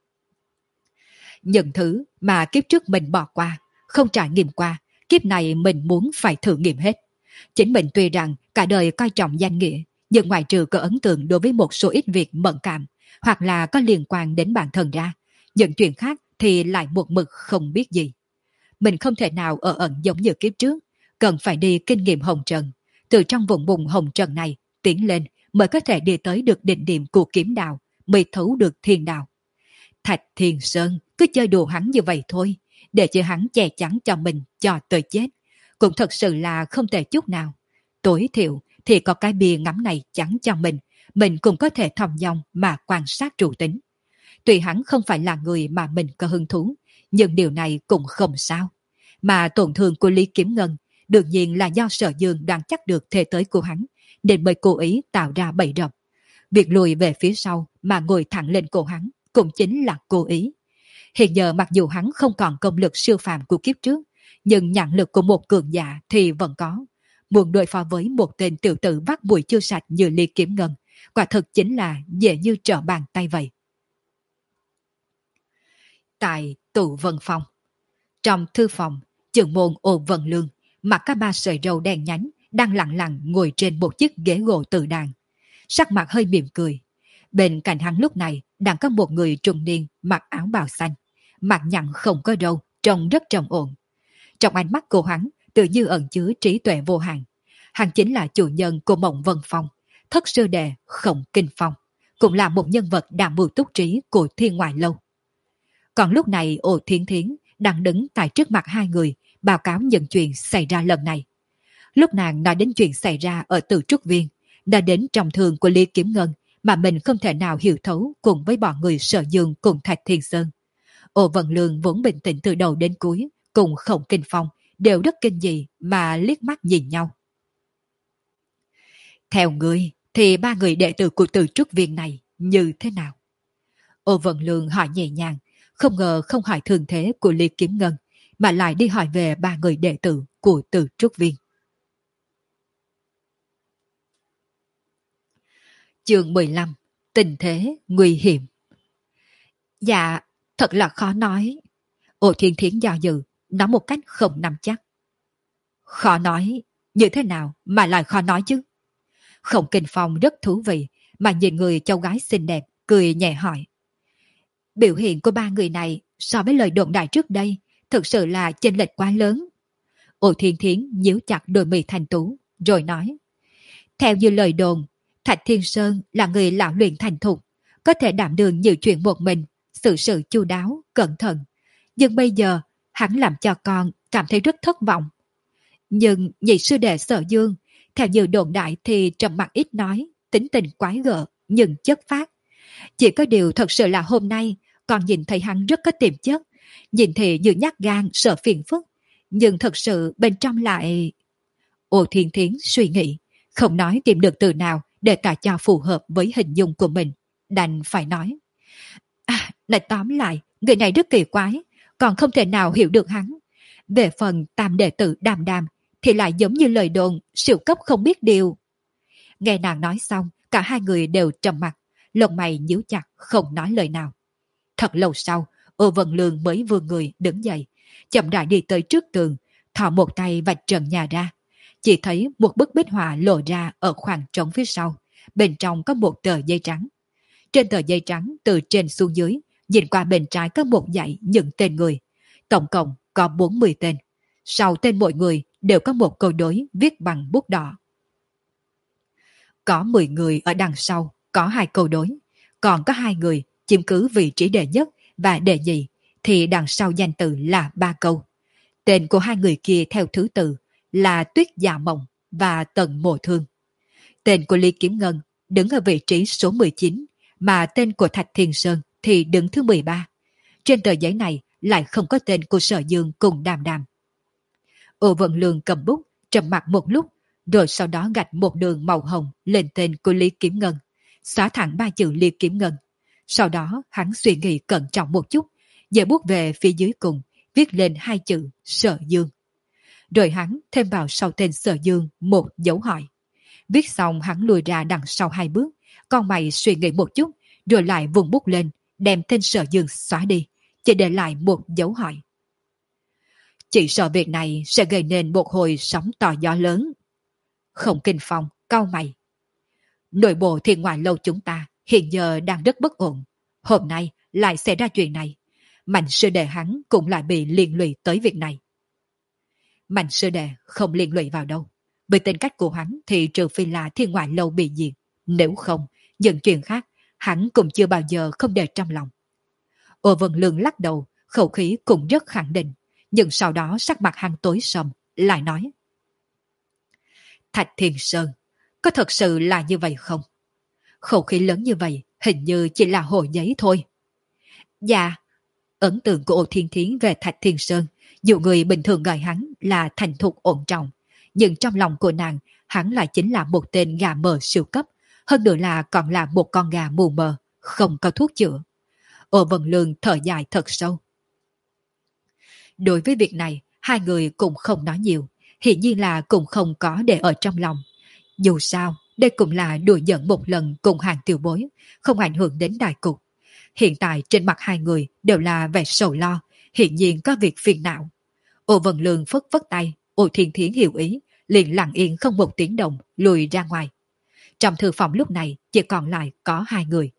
Những thứ mà kiếp trước mình bỏ qua, không trải nghiệm qua, kiếp này mình muốn phải thử nghiệm hết. Chính mình tuy rằng cả đời coi trọng danh nghĩa, nhưng ngoại trừ có ấn tượng đối với một số ít việc mẫn cảm, hoặc là có liên quan đến bản thân ra, những chuyện khác thì lại một mực không biết gì. Mình không thể nào ở ẩn giống như kiếp trước, cần phải đi kinh nghiệm hồng trần. Từ trong vùng bùn hồng trần này tiến lên mới có thể đi tới được đỉnh điểm của kiếm đạo, mới thấu được thiên đạo. Thạch Thiên Sơn cứ chơi đùa hắn như vậy thôi, để cho hắn che chắn cho mình cho tới chết, cũng thật sự là không tệ chút nào. Tối thiểu thì có cái bia ngắm này chắn cho mình, mình cũng có thể thòng dong mà quan sát trụ tính. Tuy hắn không phải là người mà mình có hứng thú, nhưng điều này cũng không sao. Mà tổn thương của Lý Kiếm Ngân đương nhiên là do Sở Dương đoán chắc được thể tới của hắn, nên mới cố ý tạo ra bẫy rập. Việc lùi về phía sau mà ngồi thẳng lên cổ hắn cũng chính là cố ý. Hiện giờ mặc dù hắn không còn công lực siêu phàm của kiếp trước, nhưng nhãn lực của một cường giả thì vẫn có. Muốn đối phó với một tên tiểu tử vắt bụi chưa sạch như Lý Kiếm Ngân, quả thực chính là dễ như trở bàn tay vậy. Tại tụ Vân Phòng, trong thư phòng, trưởng môn Ô Vân Lương mặc các ba sợi râu đen nhánh đang lặng lặng ngồi trên một chiếc ghế gỗ tự đàn, sắc mặt hơi mỉm cười. Bên cạnh hắn lúc này đang có một người trung niên mặc áo bào xanh, mặt nhẵn không có râu, trông rất trầm ổn. Trong ánh mắt của hắn tự như ẩn chứa trí tuệ vô hạn. Hắn chính là chủ nhân của Mộng Vân Phong, thất sư đệ Khổng Kinh Phong, cũng là một nhân vật đảm mưu túc trí của Thiên Ngoại Lâu. Còn lúc này Ô Thiên Thiến đang đứng tại trước mặt hai người, báo cáo những chuyện xảy ra lần này. Lúc nàng nói đến chuyện xảy ra ở Tử Trúc Viên, đã đến trọng thương của Lý Kiếm Ngân mà mình không thể nào hiểu thấu cùng với bọn người Sở Dương cùng Thạch Thiên Sơn. Ô Vân Lương vốn bình tĩnh từ đầu đến cuối, cùng Khổng Kinh Phong đều rất kinh dị mà liếc mắt nhìn nhau. Theo ngươi thì ba người đệ tử của Tử Trúc Viên này như thế nào? Ô Vân Lương hỏi nhẹ nhàng, không ngờ không hỏi thường thế của Lý Kiếm Ngân, mà lại đi hỏi về ba người đệ tử của Tử Trúc Viên. Chương mười lăm. Tình thế nguy hiểm. Dạ, thật là khó nói. Ô Thiên Thiến do dự, nói một cách không nắm chắc. Khó nói? Như thế nào mà lại khó nói chứ? Khổng Kinh Phong rất thú vị, mà nhìn người cháu gái xinh đẹp, cười nhẹ hỏi. Biểu hiện của ba người này so với lời đồn đại trước đây, thực sự là chênh lệch quá lớn. Ô Thiên Thiến nhíu chặt đôi mi thanh tú, rồi nói. Theo như lời đồn, Thạch Thiên Sơn là người lão luyện thành thục, có thể đảm đương nhiều chuyện một mình, xử sự chu đáo, cẩn thận. Nhưng bây giờ, hắn làm cho con cảm thấy rất thất vọng. Nhưng nhị sư đệ Sở Dương, theo như đồn đại thì trầm mặc ít nói, tính tình quái gở, nhưng chất phát. Chỉ có điều thật sự là hôm nay, con nhìn thấy hắn rất có tiềm chất, nhìn thì như nhát gan, sợ phiền phức. Nhưng thật sự bên trong lại... Ô Thiên Thiến suy nghĩ, không nói tìm được từ nào để tả cho phù hợp với hình dung của mình, đành phải nói. À, nói tóm lại, người này rất kỳ quái, còn không thể nào hiểu được hắn. Về phần tam đệ tử Đàm Đàm, thì lại giống như lời đồn, siêu cấp không biết điều. Nghe nàng nói xong, cả hai người đều trầm mặt, lông mày nhíu chặt, không nói lời nào. Thật lâu sau, Ô Vân Lương mới vươn người đứng dậy, chậm rãi đi tới trước tường, thò một tay vạch trần nhà ra. Chỉ thấy một bức bích họa lộ ra ở khoảng trống phía sau, bên trong có một tờ giấy trắng. Trên tờ giấy trắng từ trên xuống dưới, nhìn qua bên trái có một dãy những tên người. Tổng cộng có bốn mươi tên. Sau tên mỗi người đều có một câu đối viết bằng bút đỏ. Có mười người ở đằng sau có hai câu đối, còn có hai người chiếm cứ vị trí đệ nhất và đệ nhị thì đằng sau danh từ là ba câu. Tên của hai người kia theo thứ tự là Tuyết Dạ Mộng và Tần Mộ Thương. Tên của Lý Kiếm Ngân đứng ở vị trí số mười chín, mà tên của Thạch Thiên Sơn thì đứng thứ mười ba. Trên tờ giấy này lại không có tên của Sở Dương cùng Đàm Đàm. Ô Vận Lương cầm bút, trầm mặc một lúc, rồi sau đó gạch một đường màu hồng lên tên của Lý Kiếm Ngân, xóa thẳng ba chữ Lý Kiếm Ngân. Sau đó hắn suy nghĩ cẩn trọng một chút, giơ bút về phía dưới cùng, viết lên hai chữ Sở Dương. Rồi hắn thêm vào sau tên Sở Dương một dấu hỏi. Viết xong hắn lùi ra đằng sau hai bước, con mày suy nghĩ một chút, rồi lại vùng bút lên, đem tên Sở Dương xóa đi, chỉ để lại một dấu hỏi. Chỉ sợ việc này sẽ gây nên một hồi sóng to gió lớn. Không Kinh Phong cau mày. Nội bộ Thiên Ngoại Lâu chúng ta hiện giờ đang rất bất ổn. Hôm nay lại xảy ra chuyện này. Mạnh sư đệ hắn cũng lại bị liên lụy tới việc này. Mạnh sư đệ không liên lụy vào đâu. Với tính cách của hắn thì trừ phi là Thiên Ngoại Lâu bị diệt. Nếu không, những chuyện khác hắn cũng chưa bao giờ không để trong lòng. Ô Vân Lương lắc đầu, khẩu khí cũng rất khẳng định. Nhưng sau đó sắc mặt hắn tối sầm, lại nói. Thạch Thiên Sơn, có thật sự là như vậy không? Khẩu khí lớn như vậy, hình như chỉ là hồ giấy thôi. Dạ, ấn tượng của Ô Thiên Thiến về Thạch Thiên Sơn, dù người bình thường gọi hắn là thành thục ổn trọng, nhưng trong lòng của nàng, hắn lại chính là một tên gà mờ siêu cấp, hơn nữa là còn là một con gà mù mờ, không có thuốc chữa. Ô Vân Lương thở dài thật sâu. Đối với việc này, hai người cũng không nói nhiều, hiển nhiên là cũng không có để ở trong lòng. Dù sao, đây cũng là đùa giỡn một lần cùng hàng tiểu bối, không ảnh hưởng đến đại cục. Hiện tại trên mặt hai người đều là vẻ sầu lo, hiển nhiên có việc phiền não. Ô Vân Lương phất phất tay, Ô Thiên Thiến hiểu ý, liền lặng yên không một tiếng động lùi ra ngoài. Trong thư phòng lúc này chỉ còn lại có hai người.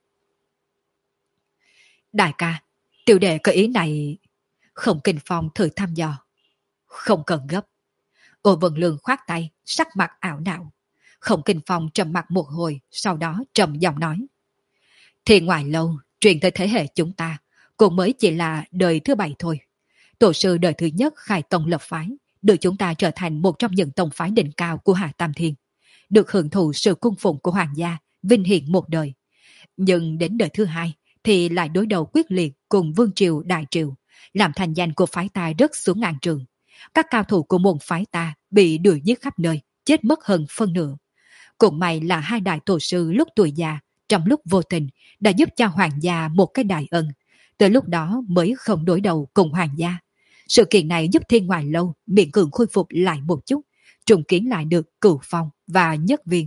Đại ca, tiểu đệ có ý này. Không Kinh Phong thử thăm dò. Không cần gấp. Ô Vân Lương khoát tay, sắc mặt ảo não. Không Kinh Phong trầm mặt một hồi, sau đó trầm giọng nói. Thiên Ngoại Lâu, truyền tới thế hệ chúng ta, cũng mới chỉ là đời thứ bảy thôi. Tổ sư đời thứ nhất khai tông lập phái, được chúng ta trở thành một trong những tông phái đỉnh cao của Hạ Tam Thiên, được hưởng thụ sự cung phụng của hoàng gia, vinh hiển một đời. Nhưng đến đời thứ hai thì lại đối đầu quyết liệt cùng vương triều đại triều, làm thành danh của phái ta rớt xuống ngàn trường. Các cao thủ của môn phái ta bị đuổi giết khắp nơi, chết mất hơn phân nửa. Cũng may là hai đại tổ sư lúc tuổi già, trong lúc vô tình đã giúp cho hoàng gia một cái đại ân, từ lúc đó mới không đối đầu cùng hoàng gia. Sự kiện này giúp Thiên Ngoại Lâu miễn cưỡng khôi phục lại một chút, trùng kiến lại được Cửu Phong và Nhất Viên.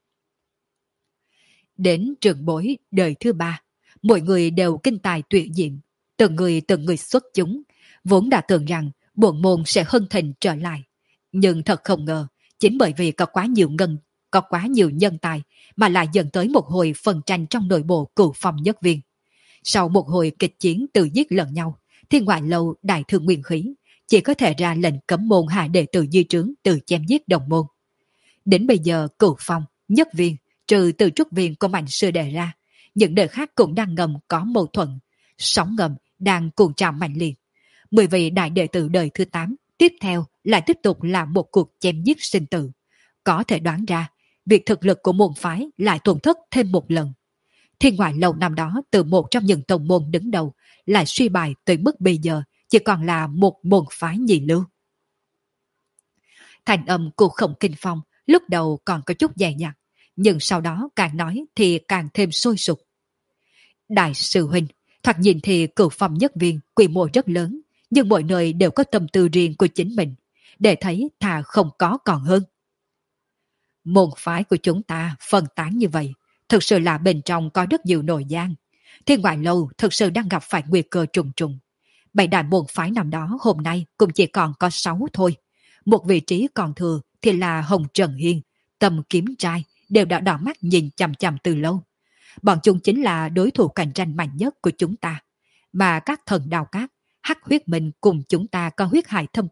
Đến trường bối đời thứ ba, mỗi người đều kinh tài tuyệt diệm, từng người từng người xuất chúng, vốn đã tưởng rằng bổn môn sẽ hân thịnh trở lại. Nhưng thật không ngờ, chính bởi vì có quá nhiều ngân, có quá nhiều nhân tài mà lại dẫn tới một hồi phân tranh trong nội bộ Cửu Phong Nhất Viên. Sau một hồi kịch chiến tự giết lẫn nhau, Thiên Ngoại Lâu đại thương nguyên khí, chỉ có thể ra lệnh cấm môn hạ đệ tử di trướng từ chém giết đồng môn. Đến bây giờ Cửu Phong, Nhất Viên, trừ từ trúc viên của Mạnh sư đề ra, những đời khác cũng đang ngầm có mâu thuẫn, sóng ngầm đang cuồng trào mạnh liệt. Mười vị đại đệ tử đời thứ tám tiếp theo lại tiếp tục là một cuộc chém giết sinh tử. Có thể đoán ra, việc thực lực của môn phái lại tổn thất thêm một lần. Thiên Ngoại Lâu năm đó từ một trong những tông môn đứng đầu lại suy bại tới mức bây giờ chỉ còn là một môn phái nhị lưu. Thành âm của Khổng Kinh Phong lúc đầu còn có chút dè dặt, nhưng sau đó càng nói thì càng thêm sôi sục. Đại sư huynh, thoạt nhìn thì Cửu Phong Nhất Viên quy mô rất lớn, nhưng mỗi nơi đều có tâm tư riêng của chính mình, để thấy thà không có còn hơn. Môn phái của chúng ta phân tán như vậy, thực sự là bên trong có rất nhiều nội gian. Thiên Ngoại Lâu thực sự đang gặp phải nguy cơ trùng trùng. Bảy đại môn phái năm đó hôm nay cũng chỉ còn có sáu thôi. Một vị trí còn thừa thì là Hồng Trần Hiên, Tâm Kiếm Trai đều đã đỏ mắt nhìn chằm chằm từ lâu. Bọn chúng chính là đối thủ cạnh tranh mạnh nhất của chúng ta. Mà các thần đào cát, Hắc Huyết Minh cùng chúng ta có huyết hải thâm cừu,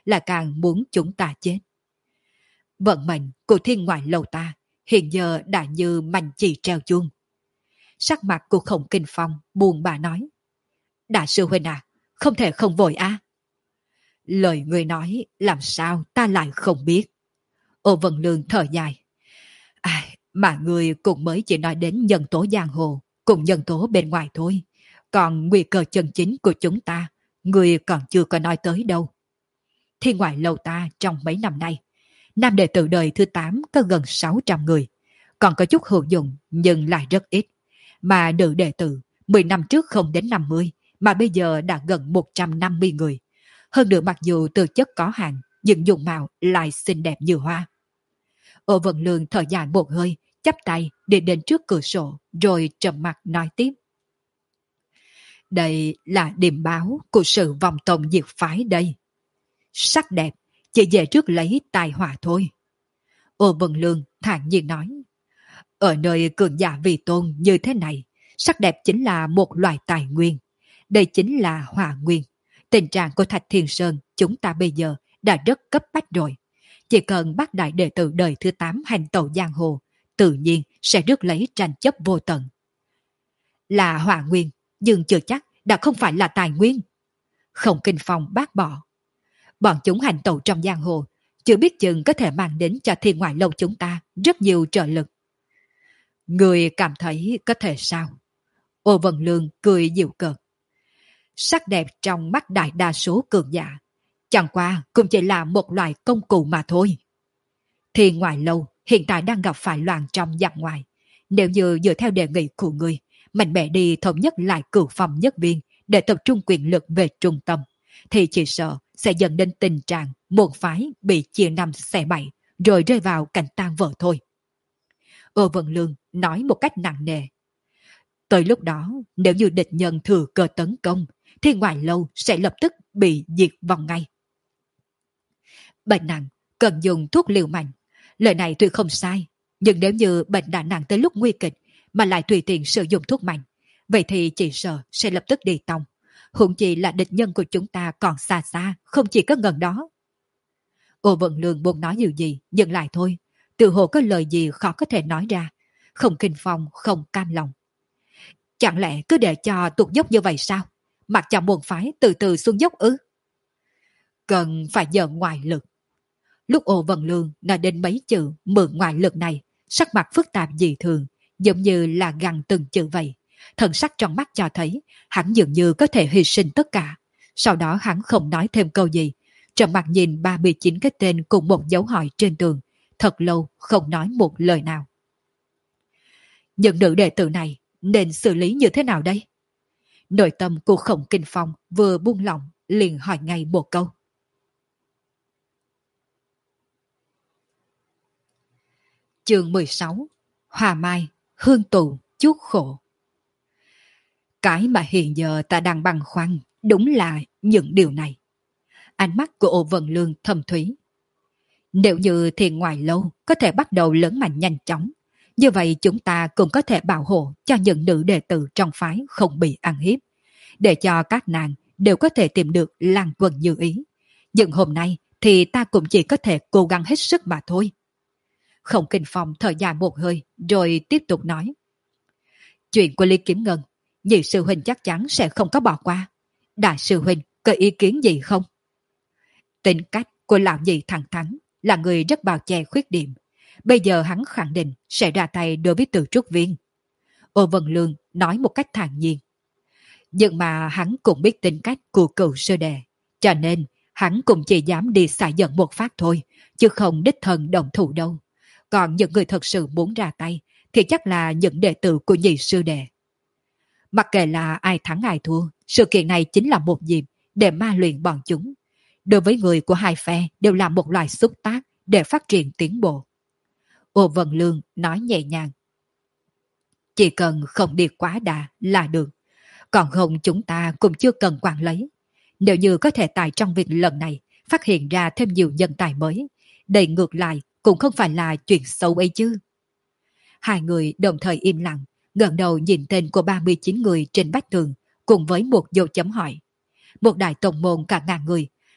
là càng muốn chúng ta chết. Vận mệnh của thiên ngoại lâu ta hiện giờ đã như mảnh chỉ treo chuông. Sắc mặt của Khổng Kinh Phong buồn bã nói. Đại sư huynh à, không thể không vội a. À? Lời người nói làm sao ta lại không biết. Ô Vân Lương thở dài. À, mà người cũng mới chỉ nói đến nhân tố giang hồ, cùng nhân tố bên ngoài thôi. Còn nguy cơ chân chính của chúng ta, người còn chưa có nói tới đâu. Thiên ngoại lâu ta trong mấy năm nay, nam đệ tử đời thứ tám có gần sáu trăm người. Còn có chút hữu dụng nhưng lại rất ít. Mà nữ đệ tử mười năm trước không đến năm mươi, mà bây giờ đã gần một trăm năm mươi người. Hơn nữa mặc dù tư chất có hạn, nhưng dùng mạo lại xinh đẹp như hoa. Ô Vân Lương thở dài một hơi, chắp tay đi đến trước cửa sổ, rồi trầm mặt nói tiếp. Đây là điểm báo của sự vòng tông diệt phái đây. Sắc đẹp chỉ về trước lấy tài họa thôi. Ô Vân Lương thản nhiên nói. Ở nơi cường giả vì tôn như thế này, sắc đẹp chính là một loại tài nguyên. Đây chính là hỏa nguyên. Tình trạng của Thạch Thiên Sơn chúng ta bây giờ đã rất cấp bách rồi. Chỉ cần bắt đại đệ tử đời thứ tám hành tẩu giang hồ, tự nhiên sẽ rước lấy tranh chấp vô tận. Là hỏa nguyên, nhưng chưa chắc đã không phải là tài nguyên. Không Kinh Phong bác bỏ. Bọn chúng hành tẩu trong giang hồ, chưa biết chừng có thể mang đến cho thiên ngoại lâu chúng ta rất nhiều trợ lực. Người cảm thấy có thể sao? Ô Vân Lương cười dịu cợt. Sắc đẹp trong mắt đại đa số cường giả, chẳng qua cũng chỉ là một loại công cụ mà thôi. Thiên ngoại lâu hiện tại đang gặp phải loạn trong giặc ngoài. Nếu như dựa theo đề nghị của người, mạnh mẽ đi thống nhất lại cửu phòng nhất viên để tập trung quyền lực về trung tâm, thì chỉ sợ sẽ dẫn đến tình trạng một phái bị chia năm xẻ bảy rồi rơi vào cảnh tan vỡ thôi. Ô Vân Lương nói một cách nặng nề. Tới lúc đó, nếu như địch nhân thừa cơ tấn công, thì ngoại lâu sẽ lập tức bị diệt vong ngay. Bệnh nặng cần dùng thuốc liều mạnh. Lời này tuy không sai, nhưng nếu như bệnh đã nặng tới lúc nguy kịch mà lại tùy tiện sử dụng thuốc mạnh, vậy thì chỉ sợ sẽ lập tức đi tòng. Huống chi là địch nhân của chúng ta còn xa xa, không chỉ có gần đó. Ô Vận Lương muốn nói điều gì, dừng lại thôi. Tự hồ có lời gì khó có thể nói ra. Không Kinh Phong không cam lòng. Chẳng lẽ cứ để cho tuột dốc như vậy sao? Mặc cho buồn phái từ từ xuống dốc ư? Cần phải nhờ ngoại lực. Lúc Ô Vận Lương nói đến mấy chữ mượn ngoại lực này, sắc mặt phức tạp dị thường, giống như là gằn từng chữ vậy. Thần sắc trong mắt cho thấy hắn dường như có thể hy sinh tất cả. Sau đó hắn không nói thêm câu gì, trầm mặt nhìn ba mươi chín cái tên cùng một dấu hỏi trên tường, thật lâu không nói một lời nào. Những nữ đệ tử này nên xử lý như thế nào đây? Nội tâm của Khổng Kinh Phong vừa buông lỏng liền hỏi ngay một câu. Chương mười sáu. Hòa Mai, Hương Tụ, Chuốt Khổ. Cái mà hiện giờ ta đang băn khoăn đúng là những điều này. Ánh mắt của Ô Vân Lương thâm thúy. Nếu như Thiên Ngoại Lâu có thể bắt đầu lớn mạnh nhanh chóng, như vậy chúng ta cũng có thể bảo hộ cho những nữ đệ tử trong phái không bị ăn hiếp, để cho các nàng đều có thể tìm được lan quần như ý. Nhưng hôm nay thì ta cũng chỉ có thể cố gắng hết sức mà thôi. Khổng Kinh Phong thở dài một hơi rồi tiếp tục nói. Chuyện của Lý Kiếm Ngân, nhị sư huynh chắc chắn sẽ không có bỏ qua. Đại sư huynh có ý kiến gì không? Tính cách của lão nhị thẳng thắn, là người rất bao che khuyết điểm. Bây giờ hắn khẳng định sẽ ra tay đối với Từ Trúc Viên. Ô Vân Lương nói một cách thản nhiên. Nhưng mà hắn cũng biết tính cách của cựu sư đệ, cho nên hắn cũng chỉ dám đi xả giận một phát thôi, chứ không đích thân động thủ đâu. Còn những người thật sự muốn ra tay thì chắc là những đệ tử của nhị sư đệ. Mặc kệ là ai thắng ai thua, sự kiện này chính là một dịp để ma luyện bọn chúng. Đối với người của hai phe đều là một loại xúc tác để phát triển tiến bộ. Ô Vân Lương nói nhẹ nhàng. Chỉ cần không đi quá đà là được. Còn không chúng ta cũng chưa cần quản lấy. Nếu như có thể tại trong việc lần này phát hiện ra thêm nhiều nhân tài mới, đây ngược lại cũng không phải là chuyện xấu ấy chứ. Hai người đồng thời im lặng, ngẩng đầu nhìn tên của ba mươi chín người trên vách tường, cùng với một dấu chấm hỏi. Một đại tổng môn cả ngàn người,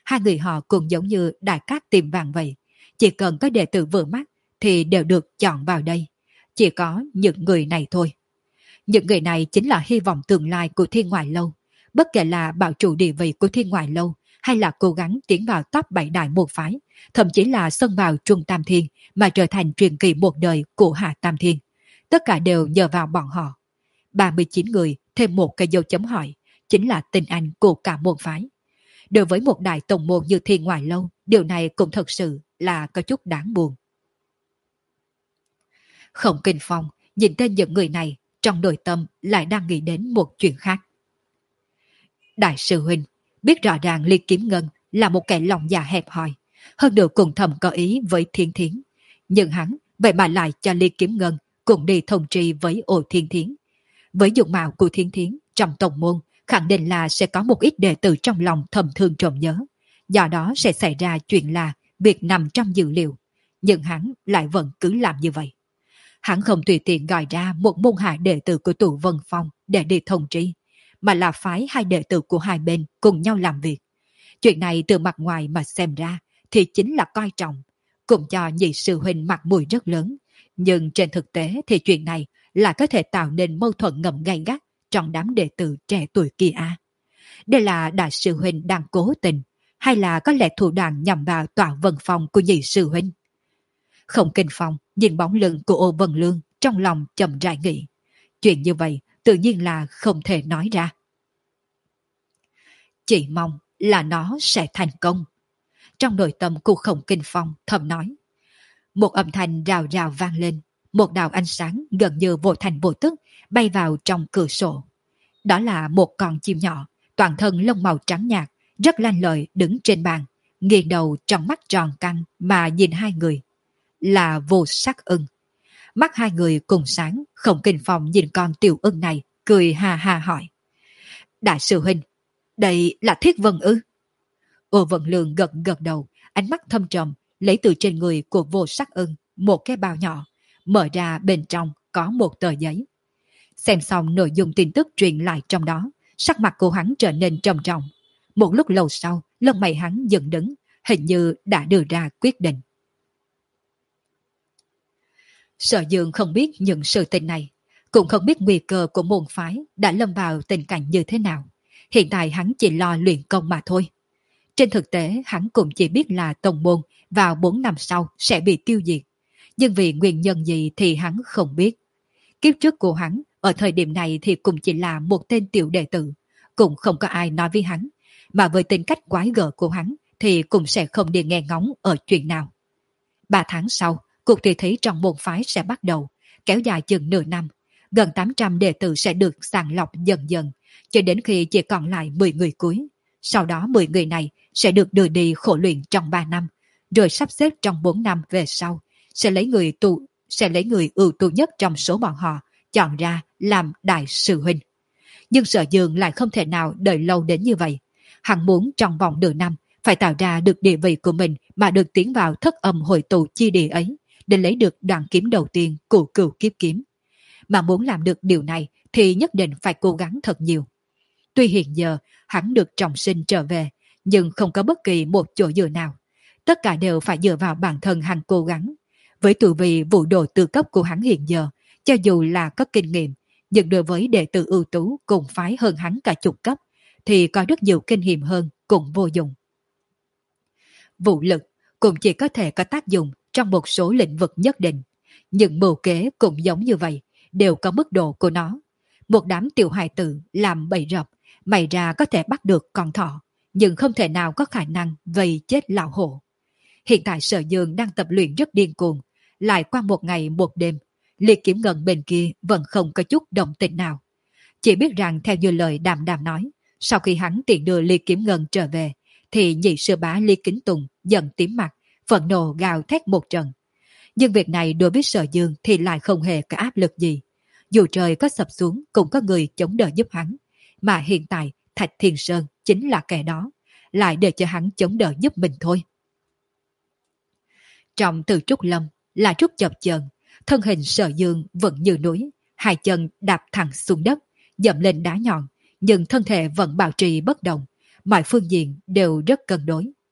Hai người họ cũng giống như đại cát tìm vàng vậy. Chỉ cần có đệ tử vừa mắt thì đều được chọn vào đây. Chỉ có những người này thôi. Những người này chính là hy vọng tương lai của Thiên Ngoại Lâu. Bất kể là bảo trụ địa vị của Thiên Ngoại Lâu hay là cố gắng tiến vào top bảy đại môn phái, thậm chí là xông vào Trung Tam Thiên mà trở thành truyền kỳ một đời của Hạ Tam Thiên. Tất cả đều nhờ vào bọn họ. ba mươi chín người thêm một cái dấu chấm hỏi, chính là tình anh của cả môn phái. Đối với một đại tổng môn như Thiên Ngoại Lâu, điều này cũng thật sự là có chút đáng buồn. Khổng Kinh Phong nhìn tên những người này, trong nội tâm lại đang nghĩ đến một chuyện khác. Đại sư huynh biết rõ ràng Ly Kiếm Ngân là một kẻ lòng dạ hẹp hòi, hơn nữa cùng thầm có ý với Thiên Thiến, nhưng hắn vậy mà lại cho Ly Kiếm Ngân cùng đi thông tri với Ổ Thiên Thiến. Với dụng mạo của Thiên Thiến trong tổng môn, khẳng định là sẽ có một ít đệ tử trong lòng thầm thương trộm nhớ, do đó sẽ xảy ra chuyện là việc nằm trong dữ liệu, nhưng hắn lại vẫn cứ làm như vậy. Hắn không tùy tiện gọi ra một môn hạ đệ tử của tụ Vân Phong để đi thông tri, mà là phái hai đệ tử của hai bên cùng nhau làm việc. Chuyện này từ mặt ngoài mà xem ra thì chính là coi trọng, cũng cho nhị sư huynh mặt mũi rất lớn, nhưng trên thực tế thì chuyện này là có thể tạo nên mâu thuẫn ngầm gay gắt trong đám đệ tử trẻ tuổi kia à. Đây là đại sư huynh đang cố tình, hay là có lẽ thủ đoạn nhằm vào tọa Vân Phong của nhị sư huynh? Khổng Kinh Phong nhìn bóng lưng của Ô Vân Lương, trong lòng chậm rãi nghĩ, chuyện như vậy tự nhiên là không thể nói ra. Chỉ mong là nó sẽ thành công. Trong nội tâm của Khổng Kinh Phong thầm nói. Một âm thanh rào rào vang lên, một đạo ánh sáng gần như vô thành vô tức bay vào trong cửa sổ. Đó là một con chim nhỏ, toàn thân lông màu trắng nhạt, rất lanh lợi đứng trên bàn, nghiêng đầu trong mắt tròn căng mà nhìn hai người. Là Vô Sắc Ưng. Mắt hai người cùng sáng, Khổng Kinh Phong nhìn con tiểu ưng này, cười ha ha hỏi. Đại sư huynh, đây là Thiết Vân ư? Ô Vân Lương gật gật đầu, ánh mắt thâm trầm, lấy từ trên người của Vô Sắc Ưng một cái bao nhỏ, mở ra bên trong có một tờ giấy. Xem xong nội dung tin tức truyền lại trong đó, sắc mặt của hắn trở nên trầm trọng. Một lúc lâu sau, lông mày hắn dừng đứng, hình như đã đưa ra quyết định. Sở Dương không biết những sự tình này, cũng không biết nguy cơ của môn phái đã lâm vào tình cảnh như thế nào. Hiện tại hắn chỉ lo luyện công mà thôi. Trên thực tế hắn cũng chỉ biết là tông môn vào bốn năm sau sẽ bị tiêu diệt. Nhưng vì nguyên nhân gì thì hắn không biết. Kiếp trước của hắn ở thời điểm này thì cũng chỉ là một tên tiểu đệ tử, cũng không có ai nói với hắn, mà với tính cách quái gở của hắn thì cũng sẽ không đi nghe ngóng ở chuyện nào. Ba tháng sau, cuộc thi thí trong môn phái sẽ bắt đầu, kéo dài chừng nửa năm. Gần tám trăm đệ tử sẽ được sàng lọc dần dần, cho đến khi chỉ còn lại mười người cuối. Sau đó mười người này sẽ được đưa đi khổ luyện trong ba năm, rồi sắp xếp trong bốn năm về sau, sẽ lấy người tụ, sẽ lấy người ưu tú nhất trong số bọn họ, chọn ra làm đại sư huynh. Nhưng Sở Dương lại không thể nào đợi lâu đến như vậy. Hắn muốn trong vòng nửa năm phải tạo ra được địa vị của mình mà được tiến vào thất âm hội tụ chi địa ấy, để lấy được đoạn kiếm đầu tiên của Cửu Kiếp Kiếm. Mà muốn làm được điều này thì nhất định phải cố gắng thật nhiều. Tuy hiện giờ hắn được trọng sinh trở về, nhưng không có bất kỳ một chỗ dựa nào. Tất cả đều phải dựa vào bản thân hắn cố gắng. Với tu vi vũ đồ tư cấp của hắn hiện giờ, cho dù là có kinh nghiệm, nhưng đối với đệ tử ưu tú cùng phái hơn hắn cả chục cấp, thì có rất nhiều kinh nghiệm hơn cũng vô dụng. Vũ lực cũng chỉ có thể có tác dụng trong một số lĩnh vực nhất định, nhưng mưu kế cũng giống như vậy, đều có mức độ của nó. Một đám tiểu hài tử làm bẫy rập, mày ra có thể bắt được con thỏ, nhưng không thể nào có khả năng vây chết lão hổ. Hiện tại Sở Dương đang tập luyện rất điên cuồng, lại qua một ngày một đêm, Liệt Kiếm Ngân bên kia vẫn không có chút động tĩnh nào. Chỉ biết rằng theo như lời Đàm Đàm nói, sau khi hắn tiện đưa Liệt Kiếm Ngân trở về, thì nhị sư bá Lý Kính Tùng giận tím mặt, phẫn nộ gào thét một trận. Nhưng việc này đối với Sở Dương thì lại không hề có áp lực gì. Dù trời có sập xuống cũng có người chống đỡ giúp hắn, mà hiện tại Thạch Thiên Sơn chính là kẻ đó, lại để cho hắn chống đỡ giúp mình thôi. Trong Từ Trúc Lâm là Trúc chập chờn, thân hình Sở Dương vẫn như núi, hai chân đạp thẳng xuống đất, dậm lên đá nhọn, nhưng thân thể vẫn bảo trì bất động, mọi phương diện đều rất cân đối.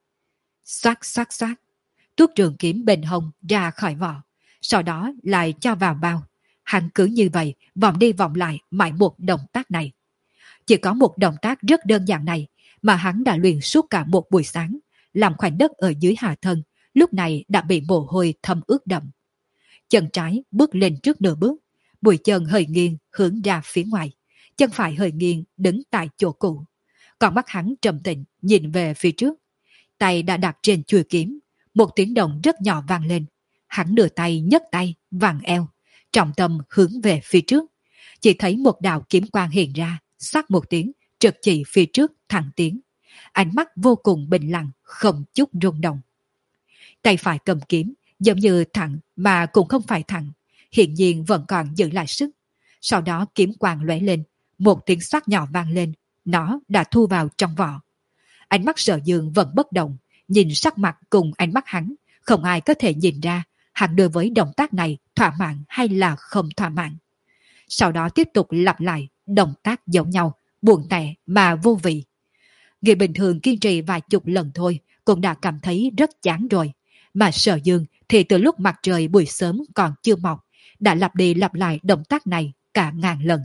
Xoát xoát xoát, tuốt trường kiếm bên hông ra khỏi vỏ, sau đó lại cho vào bao. Hắn cứ như vậy vòng đi vòng lại mãi một động tác này. Chỉ có một động tác rất đơn giản này mà hắn đã luyện suốt cả một buổi sáng, làm khoảnh đất ở dưới hạ thân lúc này đã bị mồ hôi thấm ướt đậm. Chân trái bước lên trước nửa bước, bụi chân hơi nghiêng hướng ra phía ngoài, chân phải hơi nghiêng đứng tại chỗ cũ. Còn mắt hắn trầm tĩnh nhìn về phía trước, tay đã đặt trên chuôi kiếm, một tiếng động rất nhỏ vang lên. Hắn đưa tay nhấc tay vàng eo, trọng tâm hướng về phía trước, chỉ thấy một đạo kiếm quang hiện ra, sắc một tiếng trực chỉ phía trước thẳng tiến. Ánh mắt vô cùng bình lặng, không chút rung động. Tay phải cầm kiếm giống như thẳng mà cũng không phải thẳng, hiện nhiên vẫn còn giữ lại sức. Sau đó kiếm quang lóe lên, một tiếng xoát nhỏ vang lên, nó đã thu vào trong vỏ. Ánh mắt Sở Dương vẫn bất động, nhìn sắc mặt cùng ánh mắt hắn, không ai có thể nhìn ra hắn đối với động tác này thỏa mãn hay là không thỏa mãn. Sau đó tiếp tục lặp lại động tác giống nhau, buồn tẻ mà vô vị. Người bình thường kiên trì vài chục lần thôi cũng đã cảm thấy rất chán rồi, mà Sở Dương thì từ lúc mặt trời buổi sớm còn chưa mọc đã lặp đi lặp lại động tác này cả ngàn lần.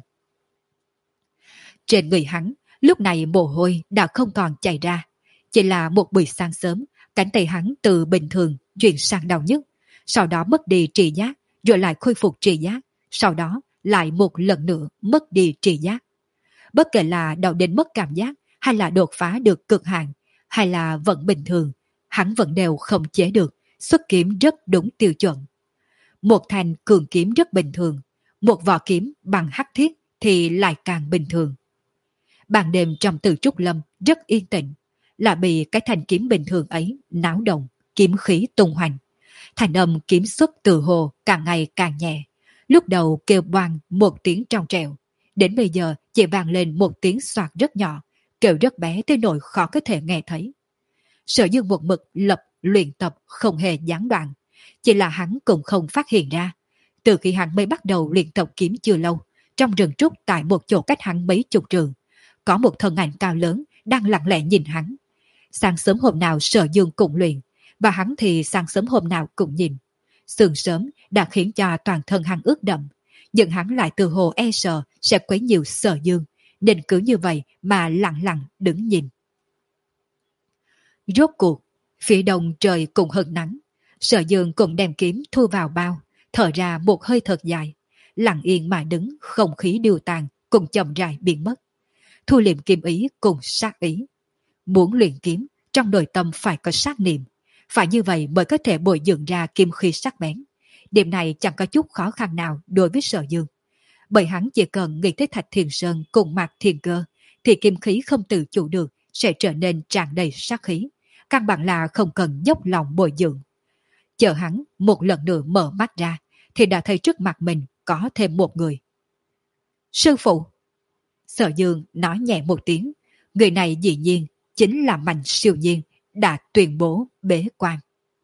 Trên người hắn lúc này mồ hôi đã không còn chảy ra, chỉ là một buổi sáng sớm cánh tay hắn từ bình thường chuyển sang đau nhức, sau đó mất đi tri giác, rồi lại khôi phục tri giác, sau đó lại một lần nữa mất đi tri giác. Bất kể là đau đến mất cảm giác, hay là đột phá được cực hạn, hay là vẫn bình thường, hắn vẫn đều không chế được, xuất kiếm rất đúng tiêu chuẩn. Một thanh cường kiếm rất bình thường, một vỏ kiếm bằng hắc thiết thì lại càng bình thường. Ban đêm trong Từ Trúc Lâm rất yên tĩnh, là bị cái thanh kiếm bình thường ấy náo động, kiếm khí tung hoành. Thành âm kiếm xuất từ hồ càng ngày càng nhẹ, lúc đầu kêu boang một tiếng trong trẻo, đến bây giờ chỉ vang lên một tiếng xoạt rất nhỏ, kêu rất bé tới nỗi khó có thể nghe thấy. Sở Dương một mực lập luyện tập không hề gián đoạn, chỉ là hắn cũng không phát hiện ra. Từ khi hắn mới bắt đầu luyện tập kiếm chưa lâu, trong rừng trúc tại một chỗ cách hắn mấy chục trường, có một thân ảnh cao lớn đang lặng lẽ nhìn hắn. Sáng sớm hôm nào Sở Dương cũng luyện, và hắn thì sáng sớm hôm nào cũng nhìn. Sương sớm đã khiến cho toàn thân hắn ướt đậm, nhưng hắn lại từ hồ e sợ sẽ quấy nhiều Sở Dương, nên cứ như vậy mà lặng lặng đứng nhìn. Rốt cuộc, phía đông trời cũng hừng nắng, Sở Dương cũng đem kiếm thu vào bao, thở ra một hơi thật dài, lặng yên mà đứng, không khí điều tàn cùng chậm rãi biến mất. Thu liệm kiếm ý cùng sát ý. Muốn luyện kiếm, trong nội tâm phải có sát niệm, phải như vậy mới có thể bồi dưỡng ra kim khí sắc bén. Điểm này chẳng có chút khó khăn nào đối với Sở Dương, bởi hắn chỉ cần nghĩ tới Thạch Thiền Sơn cùng Mạc Thiền Cơ, thì kim khí không tự chủ được sẽ trở nên tràn đầy sát khí, căn bản là không cần dốc lòng bồi dưỡng. Chờ hắn một lần nữa mở mắt ra, thì đã thấy trước mặt mình có thêm một người. Sư phụ! Sở Dương nói nhẹ một tiếng, người này dĩ nhiên chính là Mạnh Siêu Nhiên đã tuyên bố bế quan.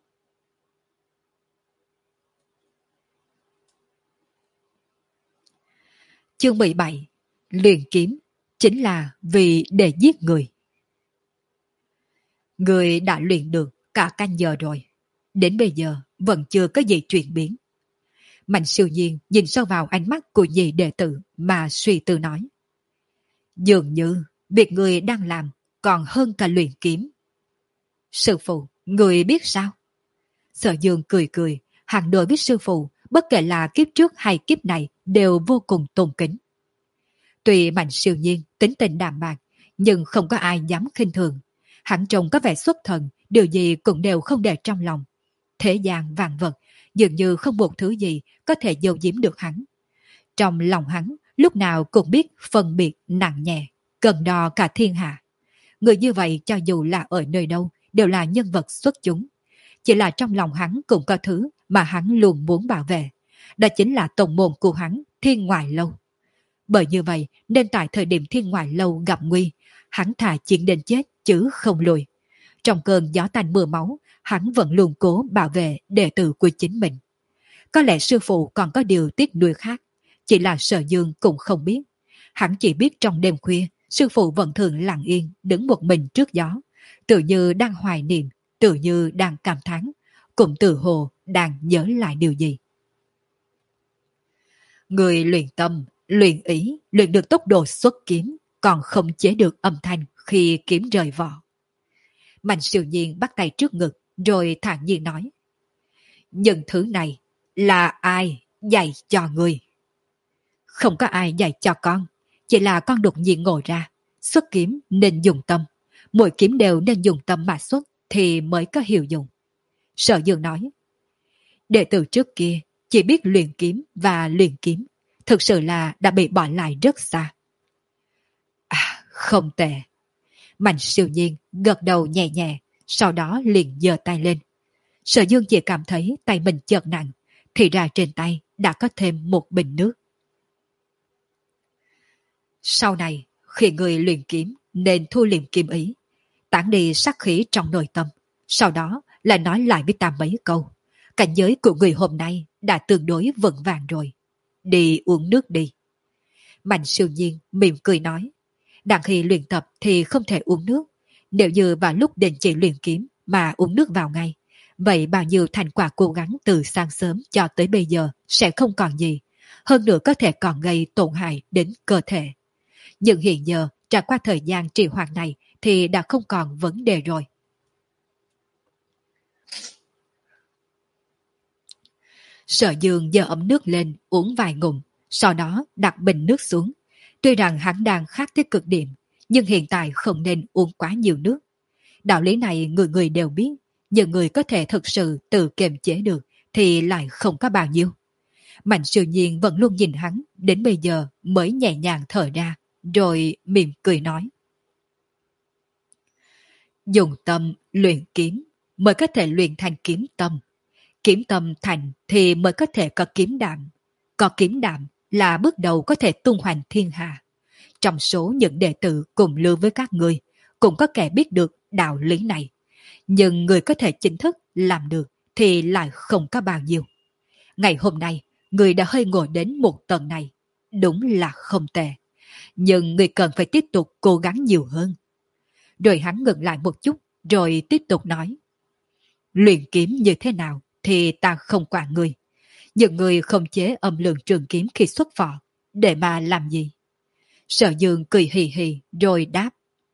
Chương mười bảy. Luyện kiếm chính là vì để giết người. Người đã luyện được cả canh giờ rồi, đến bây giờ vẫn chưa có gì chuyển biến. Mạnh Siêu Nhiên nhìn sâu vào ánh mắt của nhị đệ tử mà suy tư nói. Dường như việc người đang làm còn hơn cả luyện kiếm. Sư phụ, người biết sao? Sở Dương cười cười, hắn đối với sư phụ, bất kể là kiếp trước hay kiếp này đều vô cùng tôn kính. Tuy Mạnh Siêu Nhiên tính tình đạm bạc, nhưng không có ai dám khinh thường. Hắn trông có vẻ xuất thần, điều gì cũng đều không để trong lòng. Thế gian vạn vật, dường như không một thứ gì có thể giấu giếm được hắn. Trong lòng hắn, lúc nào cũng biết phân biệt nặng nhẹ, cân đo cả thiên hạ. Người như vậy cho dù là ở nơi đâu, đều là nhân vật xuất chúng. Chỉ là trong lòng hắn cũng có thứ mà hắn luôn muốn bảo vệ. Đó chính là tổng môn của hắn, Thiên Ngoại Lâu. Bởi như vậy nên tại thời điểm Thiên Ngoại Lâu gặp nguy, hắn thà chiến đến chết chứ không lùi. Trong cơn gió tanh mưa máu, hắn vẫn luôn cố bảo vệ đệ tử của chính mình. Có lẽ sư phụ còn có điều tiếc nuối khác, chỉ là Sở Dương cũng không biết. Hắn chỉ biết trong đêm khuya, sư phụ vẫn thường lặng yên đứng một mình trước gió, tự như đang hoài niệm, tự như đang cảm thán, cũng tự hồ đang nhớ lại điều gì. Người luyện tâm, luyện ý, luyện được tốc độ xuất kiếm, còn không chế được âm thanh khi kiếm rời vỏ. Mạnh siêu nhiên bắt tay trước ngực, rồi thản nhiên nói. Những thứ này là ai dạy cho người? Không có ai dạy cho con, chỉ là con đột nhiên ngồi ra. Xuất kiếm nên dùng tâm, mỗi kiếm đều nên dùng tâm mà xuất thì mới có hiệu dụng. Sở Dương nói. Đệ tử trước kia chỉ biết luyện kiếm và luyện kiếm, thực sự là đã bị bỏ lại rất xa. À, không tệ. Mạnh siêu nhiên gật đầu nhẹ nhẹ, sau đó liền giơ tay lên. Sở Dương chỉ cảm thấy tay mình chợt nặng, thì ra trên tay đã có thêm một bình nước. Sau này, khi người luyện kiếm nên thu liệm kiếm ý, tản đi sát khí trong nội tâm, sau đó lại nói lại với ta mấy câu. Cảnh giới của người hôm nay đã tương đối vững vàng rồi. Đi uống nước đi. Mạnh siêu nhiên mỉm cười nói. Đang khi luyện tập thì không thể uống nước. Nếu như vào lúc định chỉ luyện kiếm mà uống nước vào ngay, vậy bao nhiêu thành quả cố gắng từ sáng sớm cho tới bây giờ sẽ không còn gì. Hơn nữa có thể còn gây tổn hại đến cơ thể. Nhưng hiện giờ trải qua thời gian trì hoãn này thì đã không còn vấn đề rồi. Sở Dương giơ ấm nước lên uống vài ngụm, sau đó đặt bình nước xuống. Tuy rằng hắn đang khát tới cực điểm, nhưng hiện tại không nên uống quá nhiều nước. Đạo lý này người người đều biết, nhưng người có thể thực sự tự kiềm chế được thì lại không có bao nhiêu. Mạnh siêu nhiên vẫn luôn nhìn hắn, đến bây giờ mới nhẹ nhàng thở ra, rồi mỉm cười nói. Dùng tâm luyện kiếm mới có thể luyện thành kiếm tâm. Kiếm tâm thành thì mới có thể có kiếm đạm. Có kiếm đạm là bước đầu có thể tung hoành thiên hạ. Trong số những đệ tử cùng lưu với các người, cũng có kẻ biết được đạo lý này. Nhưng người có thể chính thức làm được thì lại không có bao nhiêu. Ngày hôm nay, người đã hơi ngồi đến một tầng này. Đúng là không tệ. Nhưng người cần phải tiếp tục cố gắng nhiều hơn. Rồi hắn ngừng lại một chút, rồi tiếp tục nói. Luyện kiếm như thế nào thì ta không quản người. Những người không chế âm lượng trường kiếm khi xuất vỏ, để mà làm gì? Sở Dương cười hì hì rồi đáp.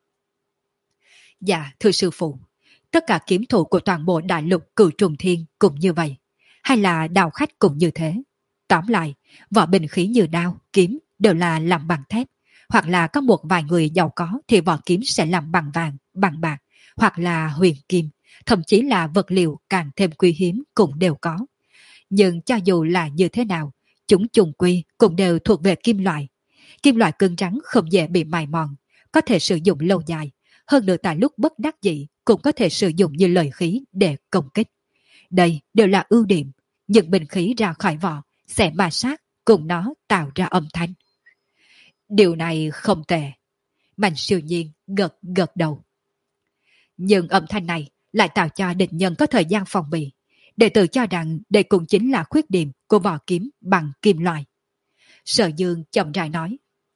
Dạ, thưa sư phụ, tất cả kiếm thủ của toàn bộ đại lục Cửu Trùng Thiên cũng như vậy, hay là đào khách cũng như thế. Tóm lại, vỏ bình khí như đao, kiếm đều là làm bằng thép, hoặc là có một vài người giàu có thì vỏ kiếm sẽ làm bằng vàng, bằng bạc, hoặc là huyền kim, thậm chí là vật liệu càng thêm quý hiếm cũng đều có. Nhưng cho dù là như thế nào, chúng chung quy cũng đều thuộc về kim loại. Kim loại cứng rắn không dễ bị mài mòn, có thể sử dụng lâu dài. Hơn nữa tại lúc bất đắc dĩ cũng có thể sử dụng như lợi khí để công kích. Đây đều là ưu điểm. Những bình khí ra khỏi vỏ sẽ ma sát cùng nó tạo ra âm thanh. Điều này không tệ. Mạnh siêu nhiên gật gật đầu. Nhưng âm thanh này lại tạo cho địch nhân có thời gian phòng bị. Đệ tử cho rằng đây cũng chính là khuyết điểm của vỏ kiếm bằng kim loại. Sở Dương chậm rãi nói.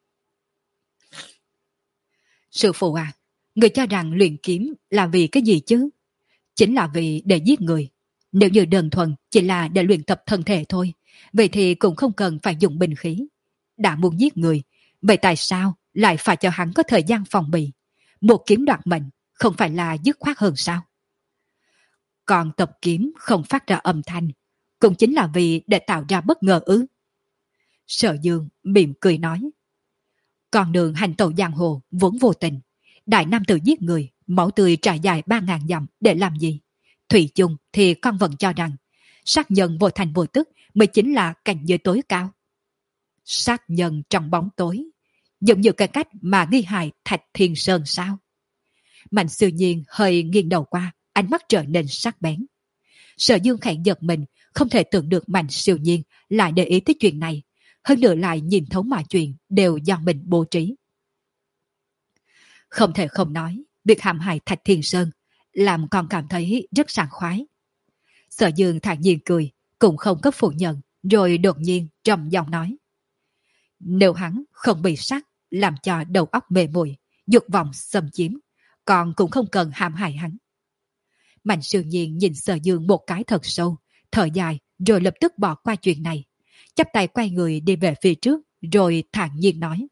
Sư phụ à, người cho rằng luyện kiếm là vì cái gì chứ? Chính là vì để giết người. Nếu như đơn thuần chỉ là để luyện tập thân thể thôi, vậy thì cũng không cần phải dùng binh khí. Đã muốn giết người, vậy tại sao lại phải cho hắn có thời gian phòng bị? Một kiếm đoạt mệnh không phải là dứt khoát hơn sao? Còn tập kiếm không phát ra âm thanh, cũng chính là vì để tạo ra bất ngờ ư? Sở Dương mỉm cười nói. Con đường hành tẩu giang hồ vốn vô tình. Đại nam tử giết người, máu tươi trải dài ba ngàn dặm để làm gì? Thủy chung thì con vẫn cho rằng sát nhân vô thành vô tức mới chính là cảnh giới tối cao. Sát nhân trong bóng tối, giống như cái cách mà nghi hại Thạch Thiên Sơn sao? Mạnh siêu nhiên hơi nghiêng đầu qua, ánh mắt trở nên sắc bén. Sở Dương khẽ giật mình, không thể tưởng được Mạnh siêu nhiên lại để ý tới chuyện này. Hơn nữa lại nhìn thấu mọi chuyện đều do mình bố trí. Không thể không nói, việc hãm hại Thạch Thiên Sơn làm con cảm thấy rất sảng khoái. Sở Dương thản nhiên cười, cũng không có phủ nhận, rồi đột nhiên trầm giọng nói. Nếu hắn không bị sát, làm cho đầu óc mê muội, dục vọng xâm chiếm, con cũng không cần hãm hại hắn. Mạnh Siêu Nhiên nhìn Sở Dương một cái thật sâu, thở dài rồi lập tức bỏ qua chuyện này. Chắp tay quay người đi về phía trước rồi thản nhiên nói.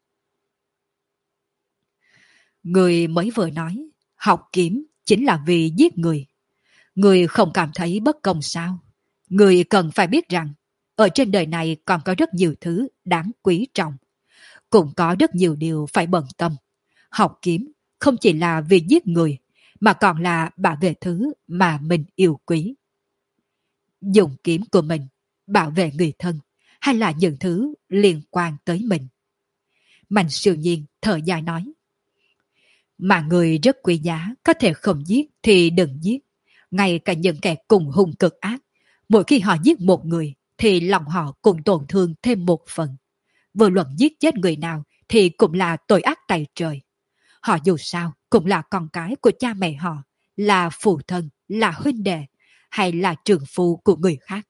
Người mới vừa nói, học kiếm chính là vì giết người. Người không cảm thấy bất công sao? Người cần phải biết rằng, ở trên đời này còn có rất nhiều thứ đáng quý trọng. Cũng có rất nhiều điều phải bận tâm. Học kiếm không chỉ là vì giết người, mà còn là bảo vệ thứ mà mình yêu quý. Dùng kiếm của mình bảo vệ người thân, hay là những thứ liên quan tới mình. Mạnh Siêu Nhiên thở dài nói. Mà người rất quý giá, có thể không giết thì đừng giết. Ngay cả những kẻ cùng hung cực ác, mỗi khi họ giết một người thì lòng họ cũng tổn thương thêm một phần. Vô luận giết chết người nào thì cũng là tội ác tày trời. Họ dù sao cũng là con cái của cha mẹ họ, là phụ thân, là huynh đệ, hay là trường phu của người khác.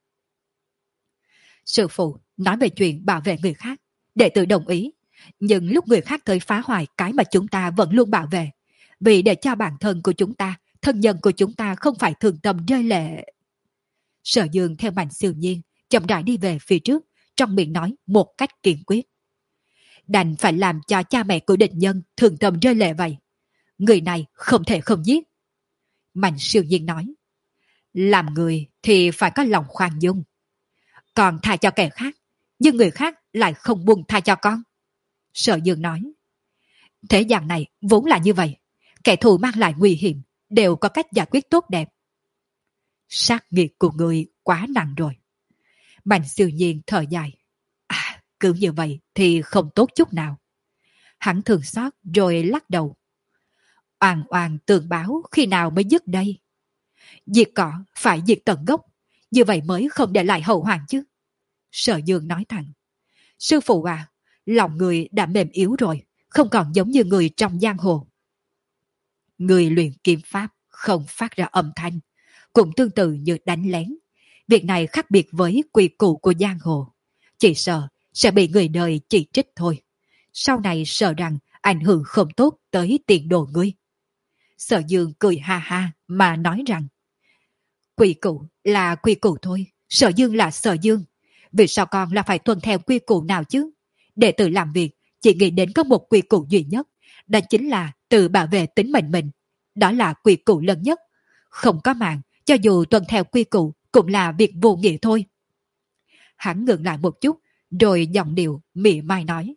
Sư phụ nói về chuyện bảo vệ người khác, đệ tử đồng ý. Nhưng lúc người khác tới phá hoại cái mà chúng ta vẫn luôn bảo vệ, vì để cho bản thân của chúng ta, thân nhân của chúng ta không phải thường tâm rơi lệ. Sở Dương theo Mạnh Siêu Nhiên chậm rãi đi về phía trước, trong miệng nói một cách kiên quyết. Đành phải làm cho cha mẹ của địch nhân thường tâm rơi lệ vậy. Người này không thể không giết. Mạnh Siêu Nhiên nói. Làm người thì phải có lòng khoan dung. Còn tha cho kẻ khác, nhưng người khác lại không buông tha cho con. Sở Dương nói. Thế gian này vốn là như vậy. Kẻ thù mang lại nguy hiểm đều có cách giải quyết tốt đẹp. Sát nghiệt của người quá nặng rồi. Mạnh Siêu Nhiên thở dài. À, cứ như vậy thì không tốt chút nào. Hắn thường xót rồi lắc đầu. Oan oan tường báo khi nào mới dứt đây? Diệt cỏ phải diệt tận gốc, như vậy mới không để lại hậu hoạn chứ. Sở Dương nói thẳng. Sư phụ à, lòng người đã mềm yếu rồi, không còn giống như người trong giang hồ. Người luyện kiếm pháp không phát ra âm thanh, cũng tương tự như đánh lén. Việc này khác biệt với quy củ của giang hồ. Chỉ sợ sẽ bị người đời chỉ trích thôi. Sau này sợ rằng ảnh hưởng không tốt tới tiền đồ ngươi. Sở Dương cười ha ha mà nói rằng quy củ là quy củ thôi, Sở Dương là Sở Dương. Vì sao con là phải tuân theo quy củ nào chứ? Đệ tử làm việc chỉ nghĩ đến có một quy củ duy nhất, đó chính là tự bảo vệ tính mệnh mình. Đó là quy củ lớn nhất. Không có mạng, cho dù tuân theo quy củ cũng là việc vô nghĩa thôi. Hắn ngừng lại một chút, rồi giọng điệu mỉa mai nói.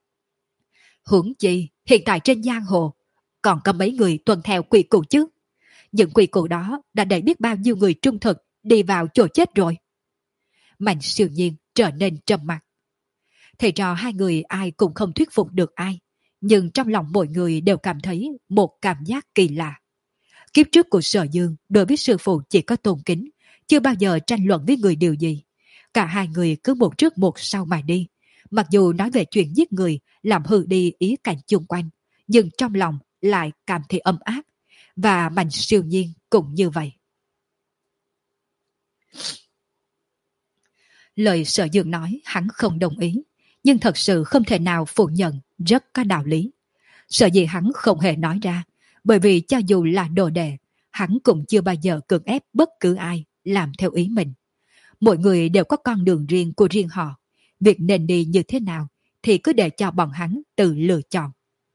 Huống chi, hiện tại trên giang hồ, còn có mấy người tuân theo quy củ chứ? Những quy củ đó đã đẩy biết bao nhiêu người trung thực đi vào chỗ chết rồi. Mạnh Siêu Nhiên trở nên trầm mặc. Thầy trò hai người ai cũng không thuyết phục được ai, nhưng trong lòng mỗi người đều cảm thấy một cảm giác kỳ lạ. Kiếp trước của Sở Dương đối với sư phụ chỉ có tôn kính, chưa bao giờ tranh luận với người điều gì. Cả hai người cứ một trước một sau mà đi. Mặc dù nói về chuyện giết người làm hư đi ý cảnh chung quanh, nhưng trong lòng lại cảm thấy ấm áp. Và Mạnh Siêu Nhiên cũng như vậy. Lời Sở Dương nói hắn không đồng ý, nhưng thật sự không thể nào phủ nhận, rất có đạo lý. Sợ gì hắn không hề nói ra, bởi vì cho dù là đồ đệ, hắn cũng chưa bao giờ cưỡng ép bất cứ ai làm theo ý mình. Mỗi người đều có con đường riêng của riêng họ, việc nên đi như thế nào thì cứ để cho bọn hắn tự lựa chọn.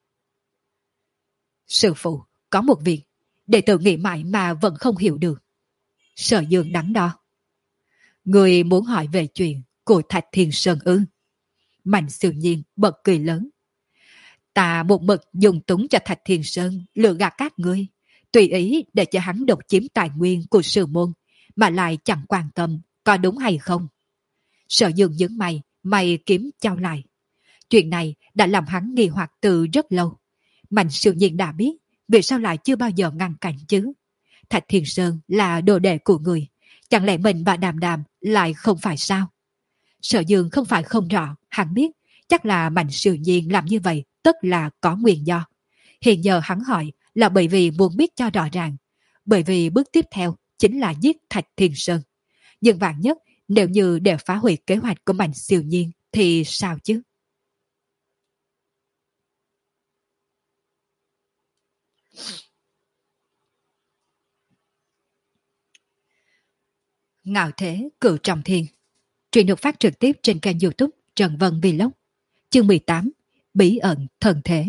Sư phụ, có một việc, đệ tử nghĩ mãi mà vẫn không hiểu được. Sở Dương đắn đo. Người muốn hỏi về chuyện của Thạch Thiên Sơn ư? Mạnh Siêu Nhiên bật cười lớn. Ta một mực dùng túng cho Thạch Thiên Sơn lừa gạt các ngươi, tùy ý để cho hắn độc chiếm tài nguyên của sư môn, mà lại chẳng quan tâm có đúng hay không. Sở Dương nhướng mày, mày kiếm trao lại. Chuyện này đã làm hắn nghi hoặc từ rất lâu. Mạnh Siêu Nhiên đã biết, vì sao lại chưa bao giờ ngăn cản chứ? Thạch Thiên Sơn là đồ đệ của người, chẳng lẽ mình và Đàm Đàm lại không phải sao? Sở Dương không phải không rõ, hắn biết, chắc là Mạnh Siêu Nhiên làm như vậy tất là có nguyên do. Hiện giờ hắn hỏi là bởi vì muốn biết cho rõ ràng, bởi vì bước tiếp theo chính là giết Thạch Thiên Sơn. Nhưng vạn nhất, nếu như để phá hủy kế hoạch của Mạnh Siêu Nhiên thì sao chứ? Ngạo thế cửu trọng thiên. Truyện được phát trực tiếp trên kênh YouTube Trần Vân Vlog. Chương mười tám. Bí ẩn thần thế.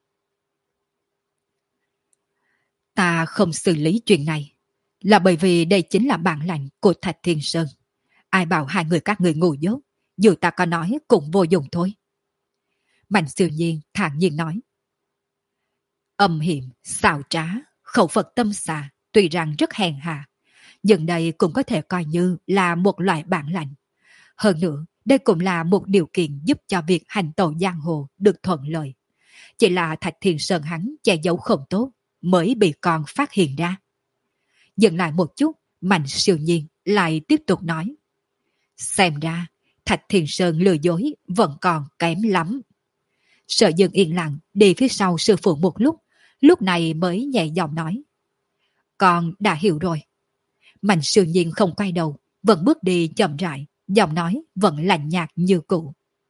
Ta không xử lý chuyện này là bởi vì đây chính là bản lãnh của Thạch Thiên Sơn. Ai bảo hai người các người ngu dốt, dù ta có nói cũng vô dụng thôi. Mạnh Siêu Nhiên thản nhiên nói. Âm hiểm, xảo trá, khẩu Phật tâm xà, tuy rằng rất hèn hạ, nhưng đây cũng có thể coi như là một loại bản lãnh. Hơn nữa, đây cũng là một điều kiện giúp cho việc hành tẩu giang hồ được thuận lợi. Chỉ là Thạch Thiên Sơn hắn che giấu không tốt, mới bị con phát hiện ra. Dừng lại một chút, Mạnh Siêu Nhiên lại tiếp tục nói. Xem ra, Thạch Thiên Sơn lừa dối vẫn còn kém lắm. Sở Dương yên lặng đi phía sau sư phụ một lúc, lúc này mới nhẹ giọng nói. Con đã hiểu rồi. Mạnh Siêu Nhiên không quay đầu, vẫn bước đi chậm rãi, giọng nói vẫn lạnh nhạt như cũ.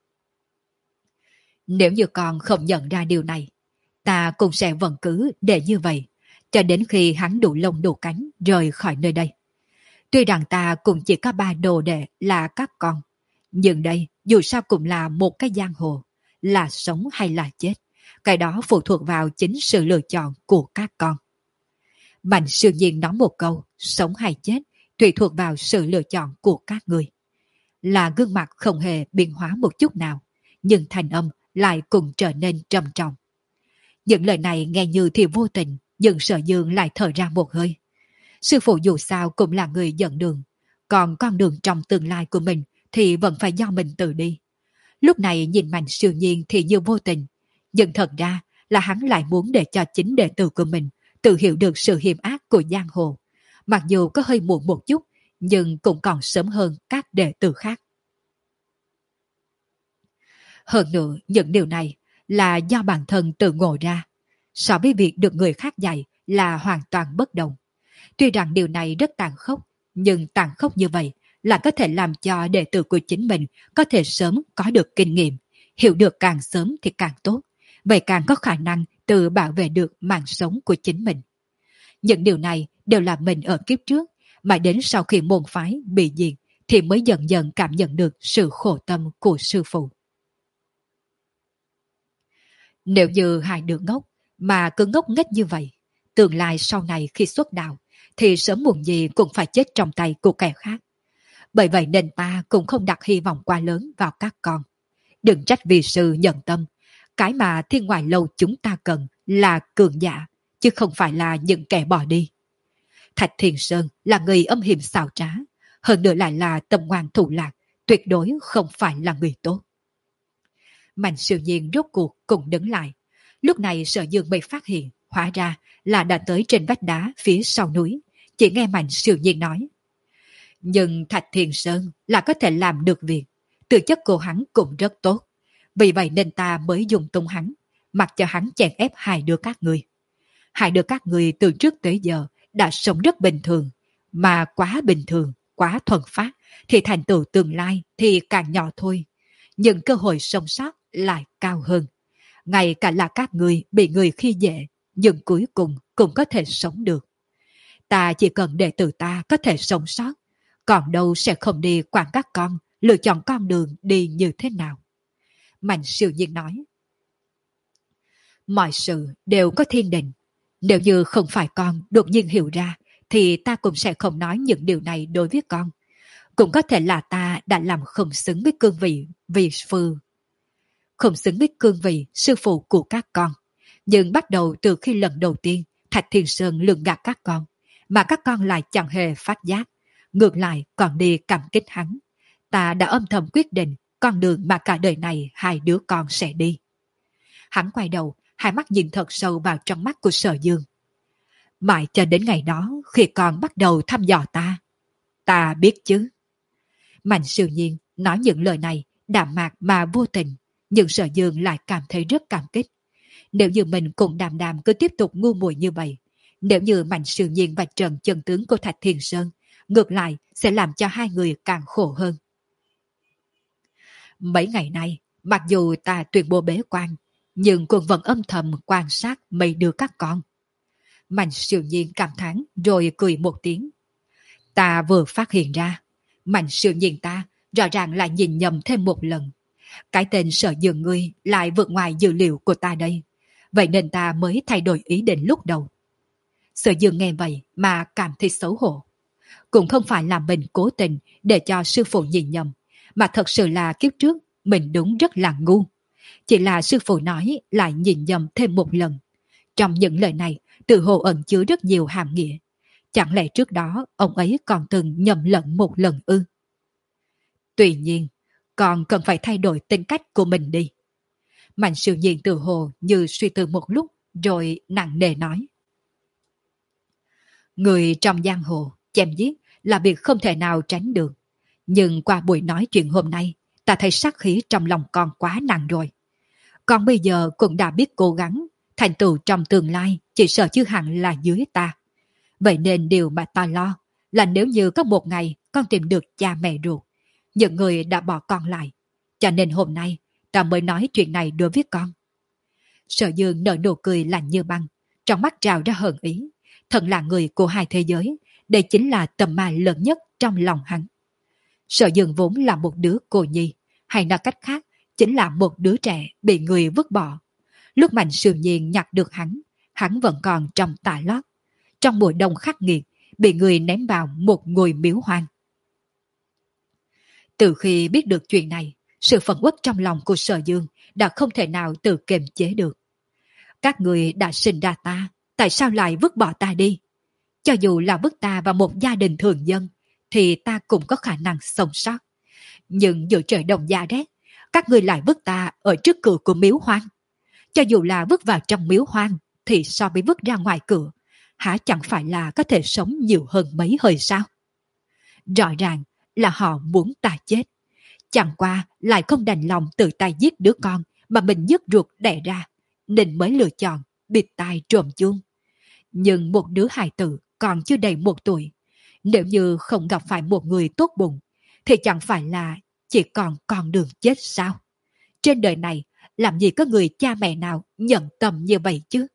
Nếu như con không nhận ra điều này, ta cũng sẽ vẫn cứ để như vậy, cho đến khi hắn đủ lông đủ cánh rời khỏi nơi đây. Tuy rằng ta cũng chỉ có ba đồ đệ là các con, nhưng đây dù sao cũng là một cái giang hồ, là sống hay là chết, cái đó phụ thuộc vào chính sự lựa chọn của các con. Mạnh Siêu Nhiên nói một câu, sống hay chết tùy thuộc vào sự lựa chọn của các người. Là gương mặt không hề biến hóa một chút nào, nhưng thanh âm lại cùng trở nên trầm trọng. Những lời này nghe như thì vô tình, nhưng Sở Dương lại thở ra một hơi. Sư phụ dù sao cũng là người dẫn đường, còn con đường trong tương lai của mình thì vẫn phải do mình tự đi. Lúc này nhìn Mạnh Siêu Nhiên thì như vô tình, nhưng thật ra là hắn lại muốn để cho chính đệ tử của mình tự hiểu được sự hiểm ác của giang hồ. Mặc dù có hơi muộn một chút, nhưng cũng còn sớm hơn các đệ tử khác. Hơn nữa, những điều này là do bản thân tự ngộ ra. So với việc được người khác dạy là hoàn toàn bất đồng. Tuy rằng điều này rất tàn khốc, nhưng tàn khốc như vậy là có thể làm cho đệ tử của chính mình có thể sớm có được kinh nghiệm, hiểu được càng sớm thì càng tốt, vậy càng có khả năng tự bảo vệ được mạng sống của chính mình. Những điều này đều là mình ở kiếp trước, mà đến sau khi môn phái bị diệt thì mới dần dần cảm nhận được sự khổ tâm của sư phụ. Nếu như hai đứa ngốc mà cứ ngốc nghếch như vậy, tương lai sau này khi xuất đạo thì sớm muộn gì cũng phải chết trong tay của kẻ khác. Bởi vậy nên ta cũng không đặt hy vọng quá lớn vào các con. Đừng trách vì sư nhận tâm. Cái mà thiên ngoại lâu chúng ta cần là cường giả, chứ không phải là những kẻ bỏ đi. Thạch Thiên Sơn là người âm hiểm xảo trá, hơn nữa lại là tâm ngoan thủ lạc, tuyệt đối không phải là người tốt. Mạnh Siêu Nhiên rốt cuộc cùng đứng lại. Lúc này Sở Dương mới phát hiện, hóa ra là đã tới trên vách đá phía sau núi. Chỉ nghe Mạnh Siêu Nhiên nói. Nhưng Thạch Thiên Sơn là có thể làm được việc, tư chất của hắn cũng rất tốt. Vì vậy nên ta mới dùng tung hắn, mặc cho hắn chèn ép hai đứa các người. Hai đứa các người từ trước tới giờ đã sống rất bình thường, mà quá bình thường, quá thuần phát, thì thành tựu tương lai thì càng nhỏ thôi. Nhưng cơ hội sống sót lại cao hơn. Ngay cả là các người bị người khi dễ, nhưng cuối cùng cũng có thể sống được. Ta chỉ cần để từ ta có thể sống sót, còn đâu sẽ không đi quản các con lựa chọn con đường đi như thế nào. Mạnh Siêu Nhiên nói. Mọi sự đều có thiên định. Nếu như không phải con đột nhiên hiểu ra, thì ta cũng sẽ không nói những điều này đối với con. Cũng có thể là ta đã làm không xứng với cương vị vì sư. Không xứng với cương vị sư phụ của các con. Nhưng bắt đầu từ khi lần đầu tiên Thạch Thiên Sơn lường gạt các con, mà các con lại chẳng hề phát giác. Ngược lại còn đi cảm kích hắn. Ta đã âm thầm quyết định con đường mà cả đời này hai đứa con sẽ đi. Hắn quay đầu, hai mắt nhìn thật sâu vào trong mắt của Sở Dương. Mãi cho đến ngày đó, khi con bắt đầu thăm dò ta. Ta biết chứ. Mạnh Siêu Nhiên nói những lời này đạm mạc mà vô tình, nhưng Sở Dương lại cảm thấy rất cảm kích. Nếu như mình cùng Đàm Đàm cứ tiếp tục ngu muội như vậy, nếu như Mạnh Siêu Nhiên vạch trần chân tướng của Thạch Thiên Sơn, ngược lại sẽ làm cho hai người càng khổ hơn. Mấy ngày nay, mặc dù ta tuyên bố bế quan, nhưng cũng vẫn âm thầm quan sát mấy đứa các con. Mạnh Siêu Nhiên cảm thán rồi cười một tiếng. Ta vừa phát hiện ra, Mạnh Siêu Nhiên ta rõ ràng lại nhìn nhầm thêm một lần. Cái tên Sở Dương ngươi lại vượt ngoài dữ liệu của ta đây. Vậy nên ta mới thay đổi ý định lúc đầu. Sở Dương nghe vậy mà cảm thấy xấu hổ. Cũng không phải là mình cố tình để cho sư phụ nhìn nhầm, mà thật sự là kiếp trước mình đúng rất là ngu. Chỉ là sư phụ nói lại nhìn nhầm thêm một lần. Trong những lời này, tự hồ ẩn chứa rất nhiều hàm nghĩa. Chẳng lẽ trước đó ông ấy còn từng nhầm lẫn một lần ư? Tuy nhiên, còn cần phải thay đổi tính cách của mình đi. Mạnh Siêu Nhiên tự hồ như suy tư một lúc rồi nặng nề nói. Người trong giang hồ, chém giết là việc không thể nào tránh được. Nhưng qua buổi nói chuyện hôm nay, ta thấy sát khí trong lòng con quá nặng rồi. Con bây giờ cũng đã biết cố gắng, thành tựu trong tương lai chỉ sợ chứ hẳn là dưới ta. Vậy nên điều mà ta lo là nếu như có một ngày con tìm được cha mẹ ruột, những người đã bỏ con lại, cho nên hôm nay ta mới nói chuyện này đối với con. Sở Dương nở nụ cười lạnh như băng, trong mắt trào ra hờn ý. Thật là người của hai thế giới, đây chính là tầm ma lớn nhất trong lòng hắn. Sở Dương vốn là một đứa cô nhi, hay nói cách khác, chính là một đứa trẻ bị người vứt bỏ. Lúc Mạnh Siêu Nhiên nhặt được hắn, hắn vẫn còn trong tà lót. Trong mùa đông khắc nghiệt, bị người ném vào một ngôi miếu hoang. Từ khi biết được chuyện này, sự phẫn uất trong lòng của Sở Dương đã không thể nào tự kiềm chế được. Các người đã sinh ra ta, tại sao lại vứt bỏ ta đi? Cho dù là vứt ta vào một gia đình thường dân, thì ta cũng có khả năng sống sót. Nhưng giữa trời đông giá rét, các người lại vứt ta ở trước cửa của miếu hoang. Cho dù là vứt vào trong miếu hoang, thì so với vứt ra ngoài cửa, hả chẳng phải là có thể sống nhiều hơn mấy hơi sao? Rõ ràng là họ muốn ta chết. Chẳng qua lại không đành lòng tự tay giết đứa con mà mình nhức ruột đẻ ra, nên mới lựa chọn bịt tai trộm chuông. Nhưng một đứa hài tử còn chưa đầy một tuổi, nếu như không gặp phải một người tốt bụng, thì chẳng phải là chỉ còn con đường chết sao? Trên đời này, làm gì có người cha mẹ nào nhận tâm như vậy chứ?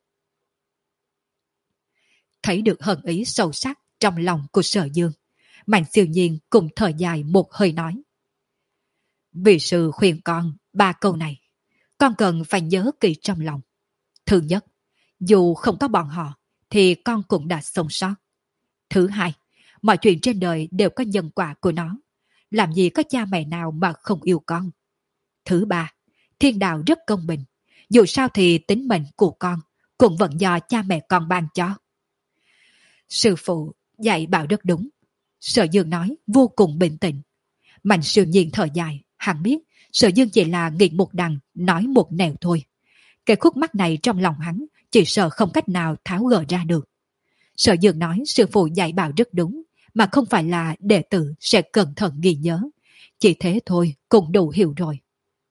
Thấy được hận ý sâu sắc trong lòng của Sở Dương, Mạnh Siêu Nhiên cùng thở dài một hơi nói. Vì sư khuyên con ba câu này, con cần phải nhớ kỹ trong lòng. Thứ nhất, dù không có bọn họ, thì con cũng đã sống sót. Thứ hai, mọi chuyện trên đời đều có nhân quả của nó. Làm gì có cha mẹ nào mà không yêu con. Thứ ba, thiên đạo rất công bình. Dù sao thì tính mệnh của con cũng vẫn do cha mẹ con ban cho. Sư phụ dạy bảo rất đúng. Sở Dương nói vô cùng bình tĩnh. Mạnh Siêu Nhiên thở dài, hắn biết Sở Dương chỉ là nghĩ một đằng, nói một nẻo thôi. Cái khúc mắc này trong lòng hắn chỉ sợ không cách nào tháo gỡ ra được. Sở Dương nói sư phụ dạy bảo rất đúng, mà không phải là đệ tử sẽ cẩn thận ghi nhớ. Chỉ thế thôi cũng đủ hiểu rồi.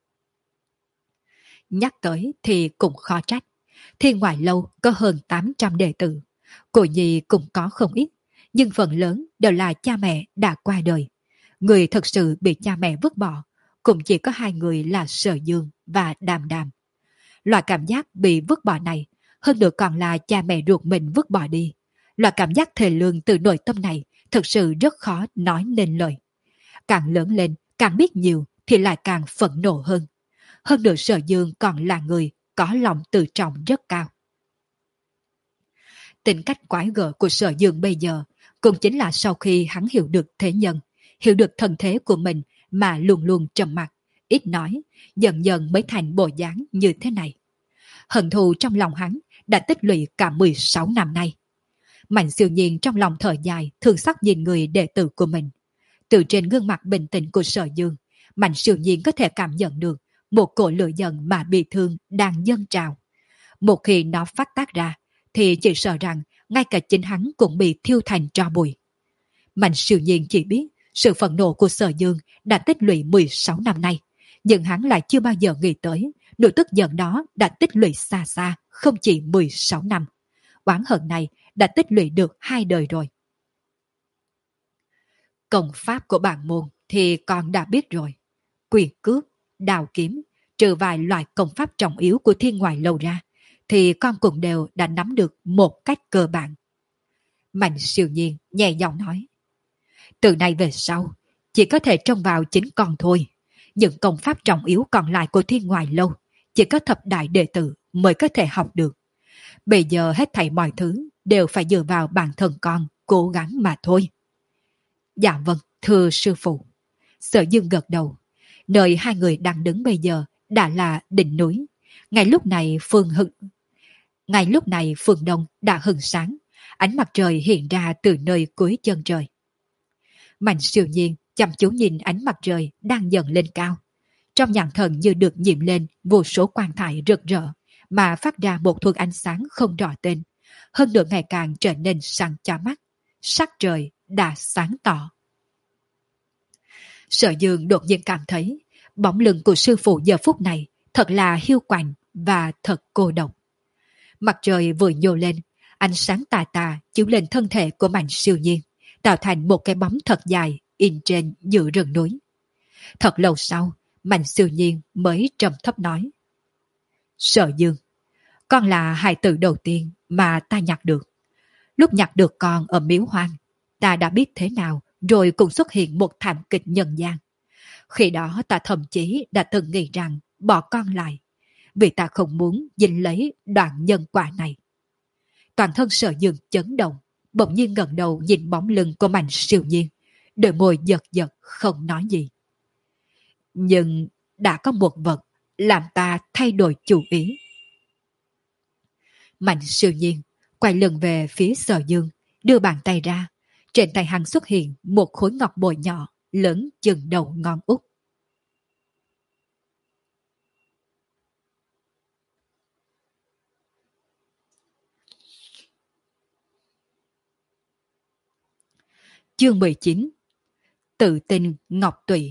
Nhắc tới thì cũng khó trách. Thiên Ngoại Lâu có hơn tám trăm đệ tử. Cô nhi cũng có không ít, nhưng phần lớn đều là cha mẹ đã qua đời. Người thật sự bị cha mẹ vứt bỏ cũng chỉ có hai người là Sở Dương và Đàm Đàm. Loại cảm giác bị vứt bỏ này, hơn nữa còn là cha mẹ ruột mình vứt bỏ đi. Loại cảm giác thề lương từ nội tâm này thực sự rất khó nói nên lời. Càng lớn lên, càng biết nhiều thì lại càng phẫn nộ hơn. Hơn nữa Sở Dương còn là người có lòng tự trọng rất cao. Tính cách quái gở của Sở Dương bây giờ cũng chính là sau khi hắn hiểu được thế nhân, hiểu được thân thế của mình mà luôn luôn trầm mặc, ít nói, dần dần mới thành bộ dáng như thế này. Hận thù trong lòng hắn đã tích lũy cả mười sáu năm nay. Mạnh Siêu Nhiên trong lòng thở dài, thương xót nhìn người đệ tử của mình. Từ trên gương mặt bình tĩnh của Sở Dương, Mạnh Siêu Nhiên có thể cảm nhận được một cỗ lửa giận mà bị thương đang dâng trào. Một khi nó phát tác ra, thì chỉ sợ rằng ngay cả chính hắn cũng bị thiêu thành tro bụi. Mạnh Siêu Nhiên chỉ biết sự phẫn nộ của Sở Dương đã tích lũy mười sáu năm nay, nhưng hắn lại chưa bao giờ nghĩ tới nỗi tức giận đó đã tích lũy xa xa, không chỉ mười sáu năm. Oán hận này đã tích lũy được hai đời rồi. Công pháp của bản môn thì con đã biết rồi. Quyền cước, đào kiếm, trừ vài loại công pháp trọng yếu của Thiên Ngoại Lâu ra, thì con cũng đều đã nắm được một cách cơ bản. Mạnh Siêu Nhiên nhẹ giọng nói. Từ nay về sau, chỉ có thể trông vào chính con thôi. Những công pháp trọng yếu còn lại của Thiên Ngoại Lâu, chỉ có thập đại đệ tử mới có thể học được. Bây giờ hết thảy mọi thứ đều phải dựa vào bản thân con, cố gắng mà thôi. Dạ vâng, thưa sư phụ. Sở Dương gật đầu. Nơi hai người đang đứng bây giờ đã là đỉnh núi. Ngay lúc này phương hưng Ngay lúc này phương đông đã hừng sáng, ánh mặt trời hiện ra từ nơi cuối chân trời. Mạnh Siêu Nhiên chăm chú nhìn ánh mặt trời đang dần lên cao. Trong nhãn thần như được nhiễm lên vô số quang thải rực rỡ, mà phát ra một thuần ánh sáng không rõ tên. Hơn nữa ngày càng trở nên sáng chói mắt, sắc trời đã sáng tỏ. Sở Dương đột nhiên cảm thấy bóng lưng của sư phụ giờ phút này thật là hiu quạnh và thật cô độc. Mặt trời vừa nhô lên, ánh sáng tà tà chiếu lên thân thể của Mạnh Siêu Nhiên, tạo thành một cái bóng thật dài in trên giữa rừng núi. Thật lâu sau, Mạnh Siêu Nhiên mới trầm thấp nói: Sở Dương, con là hài tử đầu tiên mà ta nhặt được. Lúc nhặt được con ở miếu hoang, ta đã biết thế nào, rồi cũng xuất hiện một thảm kịch nhân gian. Khi đó ta thậm chí đã từng nghĩ rằng bỏ con lại, vì ta không muốn dính lấy đoạn nhân quả này. Toàn thân Sở Dương chấn động, bỗng nhiên ngẩng đầu nhìn bóng lưng của Mạnh Siêu Nhiên, đôi môi giật giật không nói gì. Nhưng đã có một vật làm ta thay đổi chủ ý. Mạnh Siêu Nhiên quay lưng về phía Sở Dương, đưa bàn tay ra. Trên tay hắn xuất hiện một khối ngọc bội nhỏ, lớn chừng đầu ngón út. Chương mười chín. Tự tin ngọc tụy.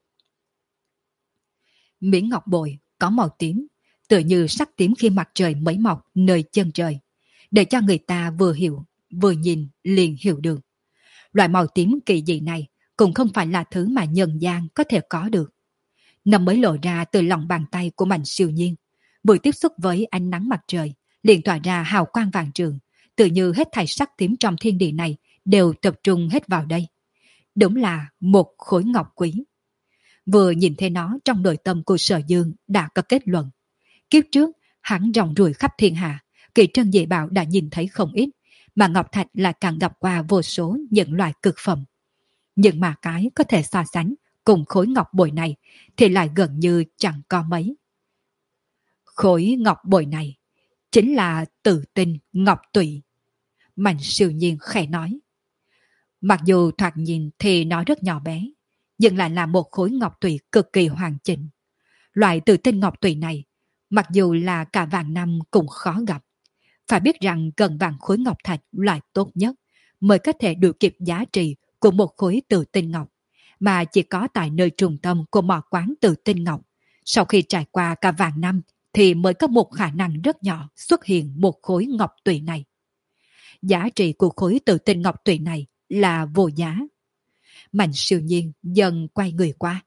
Miếng ngọc bội có màu tím, tựa như sắc tím khi mặt trời mới mọc nơi chân trời, để cho người ta vừa hiểu, vừa nhìn liền hiểu được. Loại màu tím kỳ dị này cũng không phải là thứ mà nhân gian có thể có được. Nằm mới lộ ra từ lòng bàn tay của Mạnh Siêu Nhiên, vừa tiếp xúc với ánh nắng mặt trời, liền tỏa ra hào quang vàng trường, tự như hết thảy sắc tím trong thiên địa này đều tập trung hết vào đây. Đúng là một khối ngọc quý. Vừa nhìn thấy nó, trong nội tâm của Sở Dương đã có kết luận. Kiếp trước, hắn ròng ruổi khắp thiên hạ, kỳ trân dị bảo đã nhìn thấy không ít, mà ngọc thạch lại càng gặp qua vô số những loại cực phẩm. Nhưng mà cái có thể so sánh cùng khối ngọc bội này thì lại gần như chẳng có mấy. Khối ngọc bội này chính là Tự Tin ngọc tụy. Mạnh Siêu Nhiên khẽ nói. Mặc dù thoạt nhìn thì nó rất nhỏ bé, nhưng lại là một khối ngọc tụy cực kỳ hoàn chỉnh. Loại Tự Tin ngọc tụy này, mặc dù là cả vạn năm cũng khó gặp. Phải biết rằng gần vạn khối ngọc thạch loại tốt nhất mới có thể đuổi kịp giá trị của một khối Tự Tin ngọc, mà chỉ có tại nơi trung tâm của mỏ quán Tự Tin ngọc. Sau khi trải qua cả vạn năm thì mới có một khả năng rất nhỏ xuất hiện một khối ngọc tụy này. Giá trị của khối Tự Tin ngọc tụy này là vô giá. Mạnh Siêu Nhiên dần quay người qua.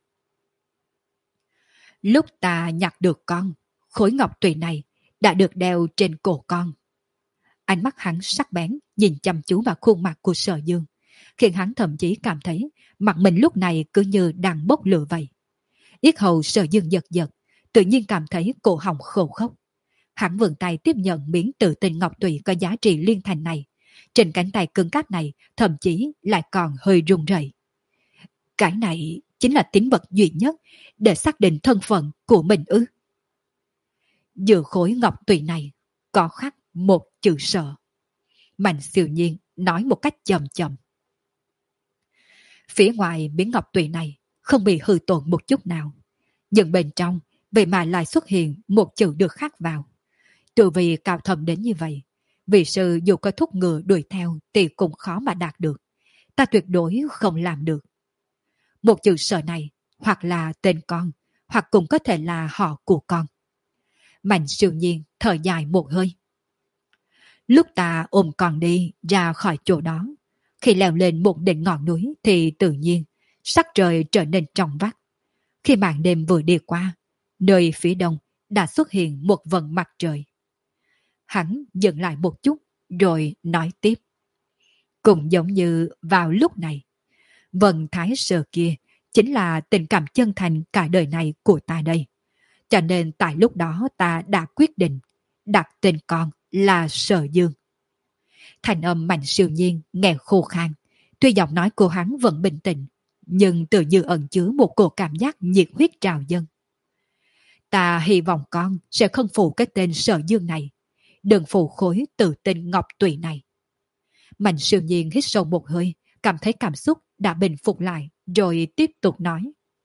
Lúc ta nhặt được con, khối ngọc tụy này đã được đeo trên cổ con. Ánh mắt hắn sắc bén nhìn chăm chú vào khuôn mặt của Sở Dương, khiến hắn thậm chí cảm thấy mặt mình lúc này cứ như đang bốc lửa vậy. Yết hầu Sở Dương giật giật, tự nhiên cảm thấy cổ họng khô khốc. Hắn vươn tay tiếp nhận miếng Tự Tin ngọc tụy có giá trị liên thành này. Trên cánh tay cứng cáp này thậm chí lại còn hơi run rẩy. Cái này chính là tín vật duy nhất để xác định thân phận của mình ư? Giữa khối ngọc tụy này có khắc một chữ Sở. Mạnh Siêu Nhiên nói một cách chậm chậm. Phía ngoài miếng ngọc tụy này không bị hư tổn một chút nào, nhưng bên trong vậy mà lại xuất hiện một chữ được khắc vào. Từ vì cao thầm đến như vậy, vị sư dù có thúc ngựa đuổi theo thì cũng khó mà đạt được. Ta tuyệt đối không làm được. Một chữ Sở này hoặc là tên con, hoặc cũng có thể là họ của con. Mạnh Siêu Nhiên thở dài một hơi. Lúc ta ôm con đi ra khỏi chỗ đó, khi leo lên một đỉnh ngọn núi thì tự nhiên sắc trời trở nên trong vắt. Khi màn đêm vừa đi qua, nơi phía đông đã xuất hiện một vầng mặt trời. Hắn dừng lại một chút rồi nói tiếp. Cũng giống như vào lúc này, Vân Thái Sơ kia chính là tình cảm chân thành cả đời này của ta đây. Cho nên tại lúc đó ta đã quyết định đặt tên con là Sở Dương. Thành âm Mạnh Siêu Nhiên nghe khô khan. Tuy giọng nói của hắn vẫn bình tĩnh, nhưng tự như ẩn chứa một cổ cảm giác nhiệt huyết trào dâng. Ta hy vọng con sẽ không phụ cái tên Sở Dương này, đừng phụ khối từ tên Ngọc Tùy này. Mạnh Siêu Nhiên hít sâu một hơi, cảm thấy cảm xúc đã bình phục lại, rồi tiếp tục nói.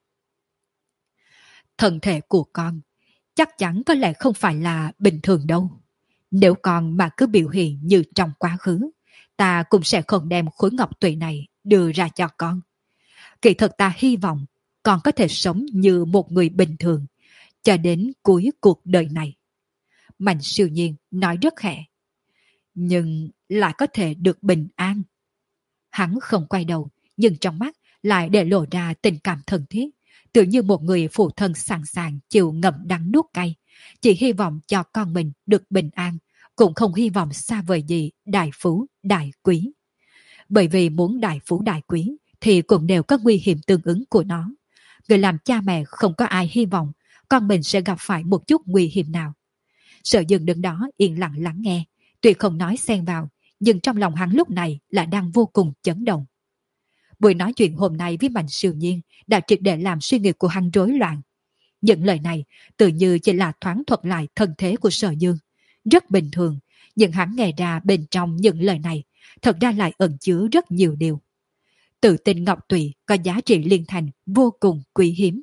Thân thể của con chắc chắn có lẽ không phải là bình thường đâu. Nếu con mà cứ biểu hiện như trong quá khứ, ta cũng sẽ không đem khối ngọc tùy này đưa ra cho con. Kỳ thực ta hy vọng con có thể sống như một người bình thường, cho đến cuối cuộc đời này. Mạnh Siêu Nhiên nói rất khẽ. Nhưng lại có thể được bình an. Hắn không quay đầu, nhưng trong mắt lại để lộ ra tình cảm thân thiết, tự như một người phụ thân sẵn sàng chịu ngậm đắng nuốt cay, chỉ hy vọng cho con mình được bình an, cũng không hy vọng xa vời gì đại phú đại quý. Bởi vì muốn đại phú đại quý thì cũng đều có nguy hiểm tương ứng của nó. Người làm cha mẹ không có ai hy vọng con mình sẽ gặp phải một chút nguy hiểm nào. Sở Dương đứng đó yên lặng lắng nghe, tuy không nói xen vào, nhưng trong lòng hắn lúc này là đang vô cùng chấn động. Buổi nói chuyện hôm nay với Mạnh Siêu Nhiên đã triệt để làm suy nghĩ của hắn rối loạn. Những lời này tự như chỉ là thoáng thuật lại thân thế của Sở Dương. Rất bình thường, nhưng hắn nghe ra bên trong những lời này thật ra lại ẩn chứa rất nhiều điều. Tự tin ngọc tụy có giá trị liên thành vô cùng quý hiếm.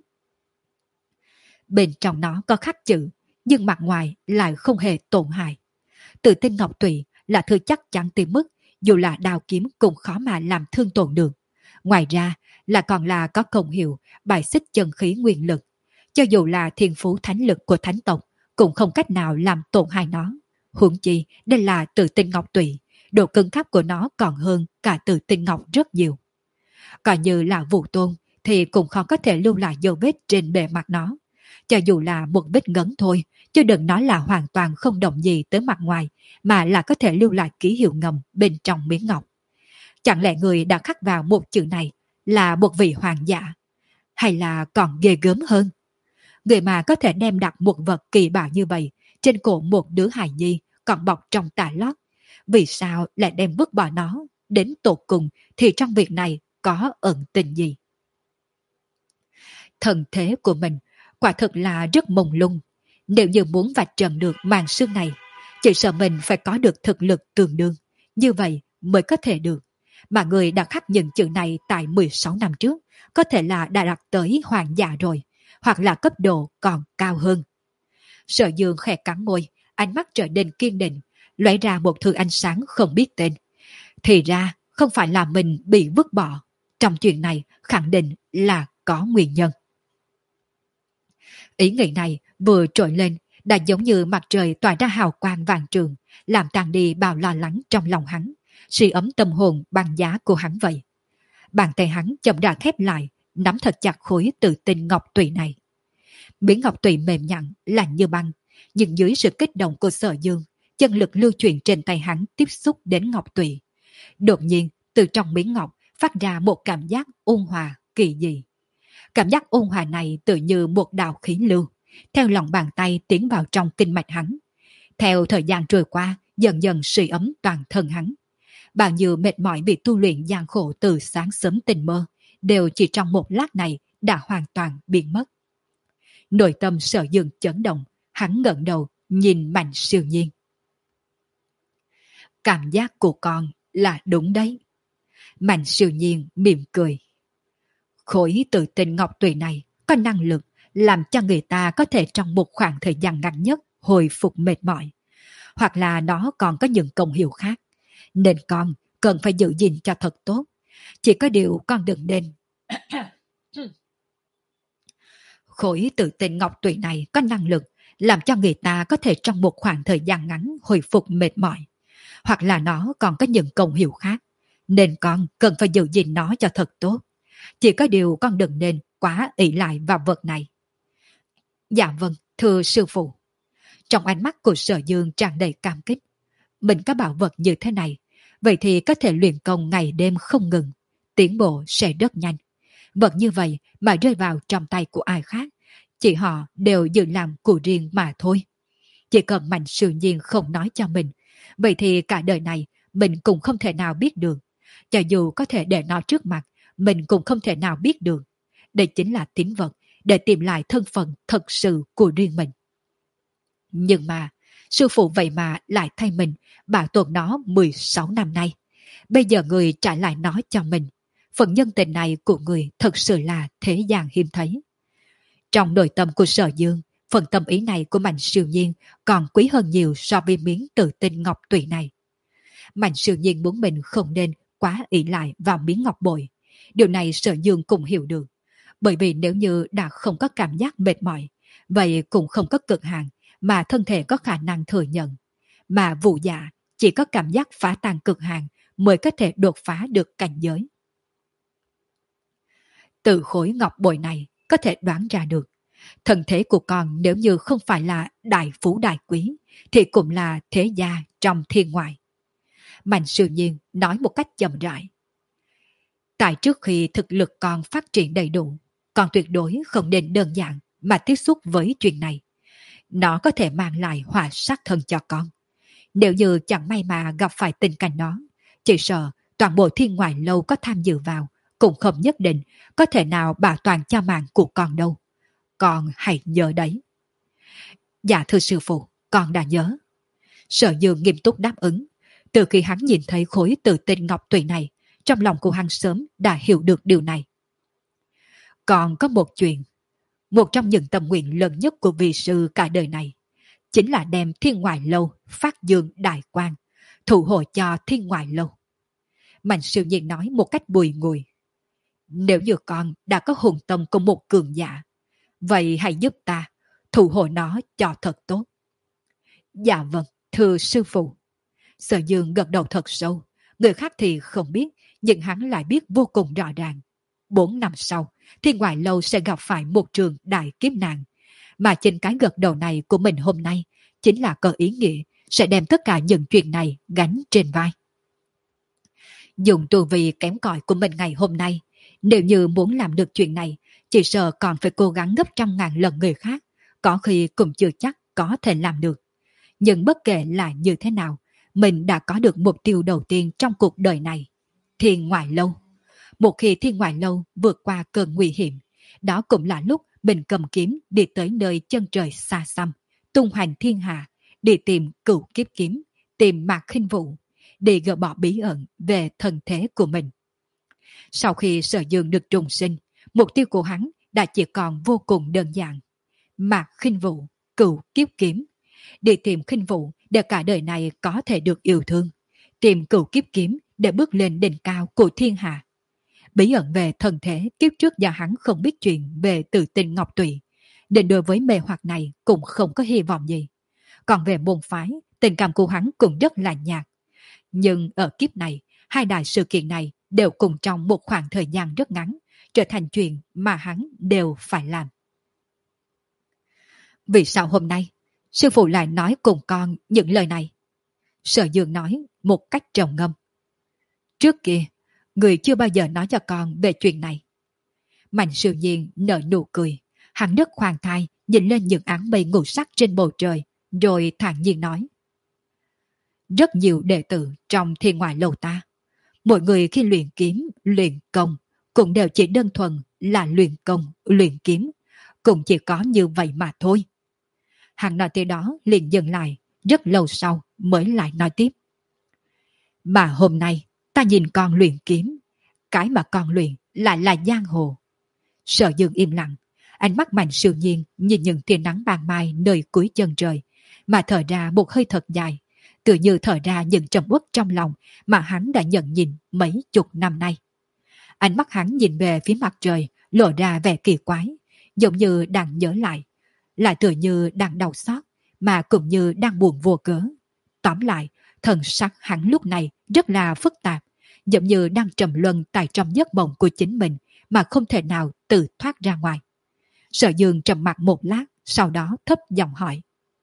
Bên trong nó có khắc chữ, nhưng mặt ngoài lại không hề tổn hại. Tự tin ngọc tụy là thứ chắc chắn tới mức dù là đao kiếm cũng khó mà làm thương tổn được. Ngoài ra là còn là có công hiệu bài xích chân khí nguyên lực. Cho dù là thiên phú thánh lực của thánh tộc cũng không cách nào làm tổn hại nó. Huống chi đây là tự tinh ngọc tụy, độ cứng cáp của nó còn hơn cả tự tinh ngọc rất nhiều. Coi như là Vũ Tôn thì cũng khó có thể lưu lại dấu vết trên bề mặt nó. Cho dù là một vết ngấn thôi, chứ đừng nói là hoàn toàn không động gì tới mặt ngoài, mà là có thể lưu lại ký hiệu ngầm bên trong miếng ngọc. Chẳng lẽ người đã khắc vào một chữ này là một vị hoàng giả? Hay là còn ghê gớm hơn? Người mà có thể đem đặt một vật kỳ bảo như vậy trên cổ một đứa hài nhi còn bọc trong tà lót, vì sao lại đem vứt bỏ nó? Đến tột cùng thì trong việc này có ẩn tình gì? Thần thế của mình quả thực là rất mông lung. Nếu như muốn vạch trần được màn sương này, chỉ sợ mình phải có được thực lực tương đương, như vậy mới có thể được. Mà người đã khắc những chữ này tại mười sáu năm trước có thể là đã đạt tới hoàng giả rồi, hoặc là cấp độ còn cao hơn. Sở Dương khẽ cắn môi, ánh mắt trở nên kiên định, lóe ra một thứ ánh sáng không biết tên. Thì ra không phải là mình bị vứt bỏ, trong chuyện này khẳng định là có nguyên nhân. Ý nghĩ này vừa trỗi lên đã giống như mặt trời tỏa ra hào quang vàng trường, làm tan đi bao lo lắng trong lòng hắn, sưởi ấm tâm hồn băng giá của hắn vậy. Bàn tay hắn chậm rãi khép lại, nắm thật chặt khối tự tinh ngọc tụy này. Miếng ngọc tụy mềm nhẵn lạnh như băng, nhưng dưới sự kích động của Sở Dương, chân lực lưu chuyển trên tay hắn tiếp xúc đến ngọc tụy. Đột nhiên từ trong miếng ngọc phát ra một cảm giác ôn hòa kỳ dị. Cảm giác ôn hòa này tự như một đạo khí lưu, theo lòng bàn tay tiến vào trong kinh mạch hắn. Theo thời gian trôi qua, dần dần sưởi ấm toàn thân hắn. Bao nhiêu mệt mỏi bị tu luyện gian khổ từ sáng sớm tình mơ, đều chỉ trong một lát này đã hoàn toàn biến mất. Nội tâm Sở Dương chấn động, hắn ngẩng đầu nhìn Mạnh Siêu Nhiên. Cảm giác của con là đúng đấy. Mạnh Siêu Nhiên mỉm cười. Khối tự tinh ngọc tùy này có năng lực làm cho người ta có thể trong một khoảng thời gian ngắn nhất hồi phục mệt mỏi. Hoặc là nó còn có những công hiệu khác. Nên con cần phải giữ gìn cho thật tốt. Chỉ có điều con đừng nên. Khối tự tinh ngọc tụy này có năng lực làm cho người ta có thể trong một khoảng thời gian ngắn hồi phục mệt mỏi. Hoặc là nó còn có những công hiệu khác. Nên con cần phải giữ gìn nó cho thật tốt. Chỉ có điều con đừng nên quá ỷ lại vào vật này. Dạ vâng, thưa sư phụ. Trong ánh mắt của Sở Dương tràn đầy cảm kích. Mình có bảo vật như thế này, vậy thì có thể luyện công ngày đêm không ngừng. tiến bộ sẽ rất nhanh. Vẫn như vậy mà rơi vào trong tay của ai khác, chỉ họ đều dự làm của riêng mà thôi. Chỉ cần Mạnh Siêu Nhiên không nói cho mình, vậy thì cả đời này mình cũng không thể nào biết được. Cho dù có thể để nó trước mặt, mình cũng không thể nào biết được. Đây chính là tín vật để tìm lại thân phận thật sự của riêng mình. Nhưng mà, sư phụ vậy mà lại thay mình bảo tồn nó mười sáu năm nay. Bây giờ người trả lại nó cho mình. Phần nhân tình này của người thật sự là thế gian hiếm thấy. Trong nội tâm của Sở Dương, phần tâm ý này của Mạnh Siêu Nhiên còn quý hơn nhiều so với miếng tự tinh ngọc tùy này. Mạnh Siêu Nhiên muốn mình không nên quá ỷ lại vào miếng ngọc bội. Điều này Sở Dương cũng hiểu được. Bởi vì nếu như đã không có cảm giác mệt mỏi, vậy cũng không có cực hạn mà thân thể có khả năng thừa nhận. Mà Vũ Dạ chỉ có cảm giác phá tan cực hạn mới có thể đột phá được cảnh giới. Từ khối ngọc bội này có thể đoán ra được, thân thế của con nếu như không phải là đại phú đại quý, thì cũng là thế gia trong thiên ngoại. Mạnh Siêu Nhiên nói một cách chậm rãi. Tại trước khi thực lực con phát triển đầy đủ, con tuyệt đối không nên đơn giản mà tiếp xúc với chuyện này. Nó có thể mang lại họa sát thân cho con. Nếu như chẳng may mà gặp phải tình cảnh đó, chỉ sợ toàn bộ thiên ngoại lâu có tham dự vào cũng không nhất định có thể nào bảo toàn cho mạng của con đâu. Con hãy nhớ đấy. Dạ thưa sư phụ, con đã nhớ. Sở Dương nghiêm túc đáp ứng. Từ khi hắn nhìn thấy khối tự tinh ngọc tùy này, trong lòng của hắn sớm đã hiểu được điều này. Còn có một chuyện, một trong những tâm nguyện lớn nhất của vị sư cả đời này, chính là đem thiên ngoại lâu phát dương đại quang, thủ hộ cho thiên ngoại lâu. Mạnh Siêu Nhiên nói một cách bùi ngùi. Nếu như con đã có hồn tâm của một cường giả, vậy hãy giúp ta thủ hộ nó cho thật tốt. Dạ vâng, thưa sư phụ. Sở Dương gật đầu thật sâu. Người khác thì không biết, nhưng hắn lại biết vô cùng rõ ràng. Bốn năm sau, thiên ngoại lâu sẽ gặp phải một trường đại kiếp nạn. Mà trên cái gật đầu này của mình hôm nay chính là có ý nghĩa sẽ đem tất cả những chuyện này gánh trên vai. Dùng tu vi kém cỏi của mình ngày hôm nay, nếu như muốn làm được chuyện này, chỉ sợ còn phải cố gắng gấp trăm ngàn lần người khác, có khi cũng chưa chắc có thể làm được. Nhưng bất kể là như thế nào, mình đã có được mục tiêu đầu tiên trong cuộc đời này. Thiên ngoại lâu. Một khi thiên ngoại lâu vượt qua cơn nguy hiểm, đó cũng là lúc mình cầm kiếm đi tới nơi chân trời xa xăm, tung hoành thiên hạ, đi tìm cửu kiếp kiếm, tìm Mạc Khinh Vũ, để gỡ bỏ bí ẩn về thân thế của mình. Sau khi Sở Dương được trùng sinh, mục tiêu của hắn đã chỉ còn vô cùng đơn giản. Mạc Khinh Vũ, cửu kiếp kiếm. Đi tìm Khinh Vũ để cả đời này có thể được yêu thương. Tìm cửu kiếp kiếm để bước lên đỉnh cao của thiên hạ. Bí ẩn về thân thế kiếp trước do hắn không biết chuyện về tự tình ngọc tụy, nên đối với mê hoặc này cũng không có hy vọng gì. Còn về môn phái, tình cảm của hắn cũng rất là nhạt. Nhưng ở kiếp này, hai đại sự kiện này đều cùng trong một khoảng thời gian rất ngắn, trở thành chuyện mà hắn đều phải làm. Vì sao hôm nay, sư phụ lại nói cùng con những lời này? Sở Dương nói một cách trầm ngâm. Trước kia, người chưa bao giờ nói cho con về chuyện này. Mạnh Siêu Nhiên nở nụ cười, hắn rất khoan thai nhìn lên những áng mây ngũ sắc trên bầu trời, rồi thản nhiên nói. Rất nhiều đệ tử trong thiên ngoại lâu ta, mỗi người khi luyện kiếm, luyện công, cũng đều chỉ đơn thuần là luyện công, luyện kiếm, cũng chỉ có như vậy mà thôi. Hắn nói tới đó liền dừng lại, rất lâu sau mới lại nói tiếp. Mà hôm nay ta nhìn con luyện kiếm, cái mà con luyện lại là giang hồ. Sở Dương im lặng, ánh mắt Mạnh Siêu Nhiên nhìn những tia nắng ban mai nơi cuối chân trời, mà thở ra một hơi thật dài, tự như thở ra những trầm uất trong lòng mà hắn đã nhận nhìn mấy chục năm nay. Ánh mắt hắn nhìn về phía mặt trời, lộ ra vẻ kỳ quái, giống như đang nhớ lại, lại tựa như đang đau xót, mà cũng như đang buồn vô cớ. Tóm lại, thần sắc hắn lúc này rất là phức tạp, giống như đang trầm luân tại trong giấc mộng của chính mình mà không thể nào tự thoát ra ngoài. Sở Dương trầm mặc một lát, sau đó thấp giọng hỏi.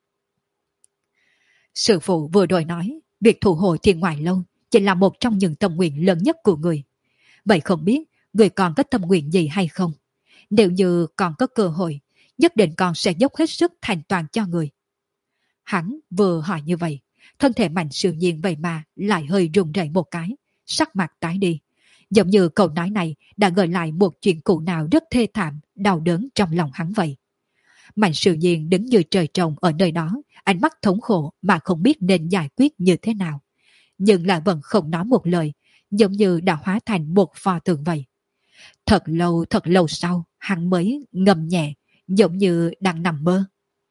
Sư phụ vừa rồi nói, việc thủ hộ thiên ngoại lâu chỉ là một trong những tâm nguyện lớn nhất của người. Vậy không biết người còn có tâm nguyện gì hay không? Nếu như còn có cơ hội, nhất định con sẽ dốc hết sức thành toàn cho người. Hắn vừa hỏi như vậy, thân thể Mạnh Siêu Nhiên vậy mà lại hơi run rẩy một cái, sắc mặt tái đi. Giống như câu nói này đã gợi lại một chuyện cũ nào rất thê thảm, đau đớn trong lòng hắn vậy. Mạnh Siêu Nhiên đứng như trời trồng ở nơi đó, ánh mắt thống khổ mà không biết nên giải quyết như thế nào. Nhưng lại vẫn không nói một lời, giống như đã hóa thành một pho tượng vậy. Thật lâu thật lâu sau, hắn mới ngầm nhẹ, giống như đang nằm mơ.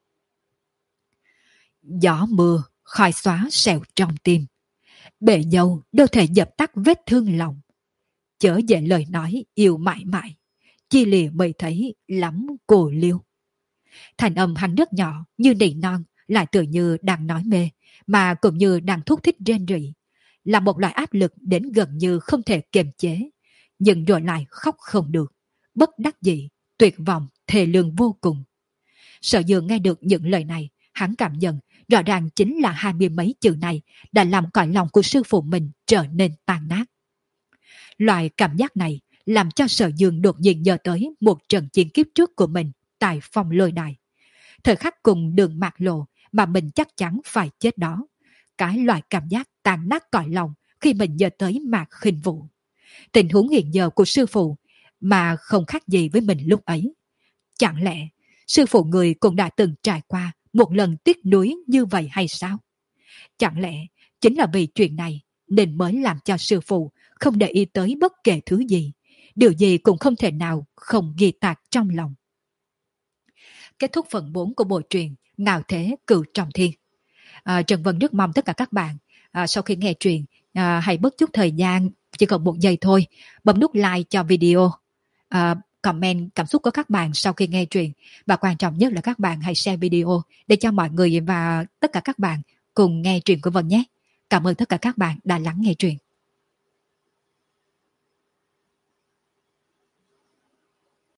Gió mưa, khói xóa sẹo trong tim. Bể dâu đâu thể dập tắt vết thương lòng. Chớ dễ lời nói yêu mãi mãi, chi lìa mới thấy lắm cô liêu. Thành âm hắn rất nhỏ như nỉ non, lại tựa như đang nói mê, mà cũng như đang thúc thích rên rỉ. Là một loại áp lực đến gần như không thể kiềm chế, nhưng rồi lại khóc không được, bất đắc dĩ, tuyệt vọng, thề lương vô cùng. Sở Dương nghe được những lời này, hắn cảm nhận rõ ràng chính là hai mươi mấy chữ này đã làm cõi lòng của sư phụ mình trở nên tan nát. Loại cảm giác này làm cho Sở Dương đột nhiên nhớ tới một trận chiến kiếp trước của mình tại Phong Lôi Đài. Thời khắc cùng Đường Mạc Lộ mà mình chắc chắn phải chết đó. Cái loại cảm giác tan nát cõi lòng khi mình nhớ tới Mạc Khinh Vũ. Tình huống hiện giờ của sư phụ mà không khác gì với mình lúc ấy. Chẳng lẽ sư phụ người cũng đã từng trải qua một lần tiếc nuối như vậy hay sao? Chẳng lẽ chính là vì chuyện này nên mới làm cho sư phụ không để ý tới bất kể thứ gì, điều gì cũng không thể nào không ghi tạc trong lòng. Kết thúc phần bốn của bộ truyện Ngạo Thế Cửu Trọng Thiên. À, Trần Vân rất mong tất cả các bạn à, sau khi nghe truyện à, hãy bớt chút thời gian, chỉ còn một giây thôi, bấm nút like cho video, à, comment cảm xúc của các bạn sau khi nghe truyện, và quan trọng nhất là các bạn hãy share video để cho mọi người và tất cả các bạn cùng nghe truyện của Vân nhé. Cảm ơn tất cả các bạn đã lắng nghe truyện.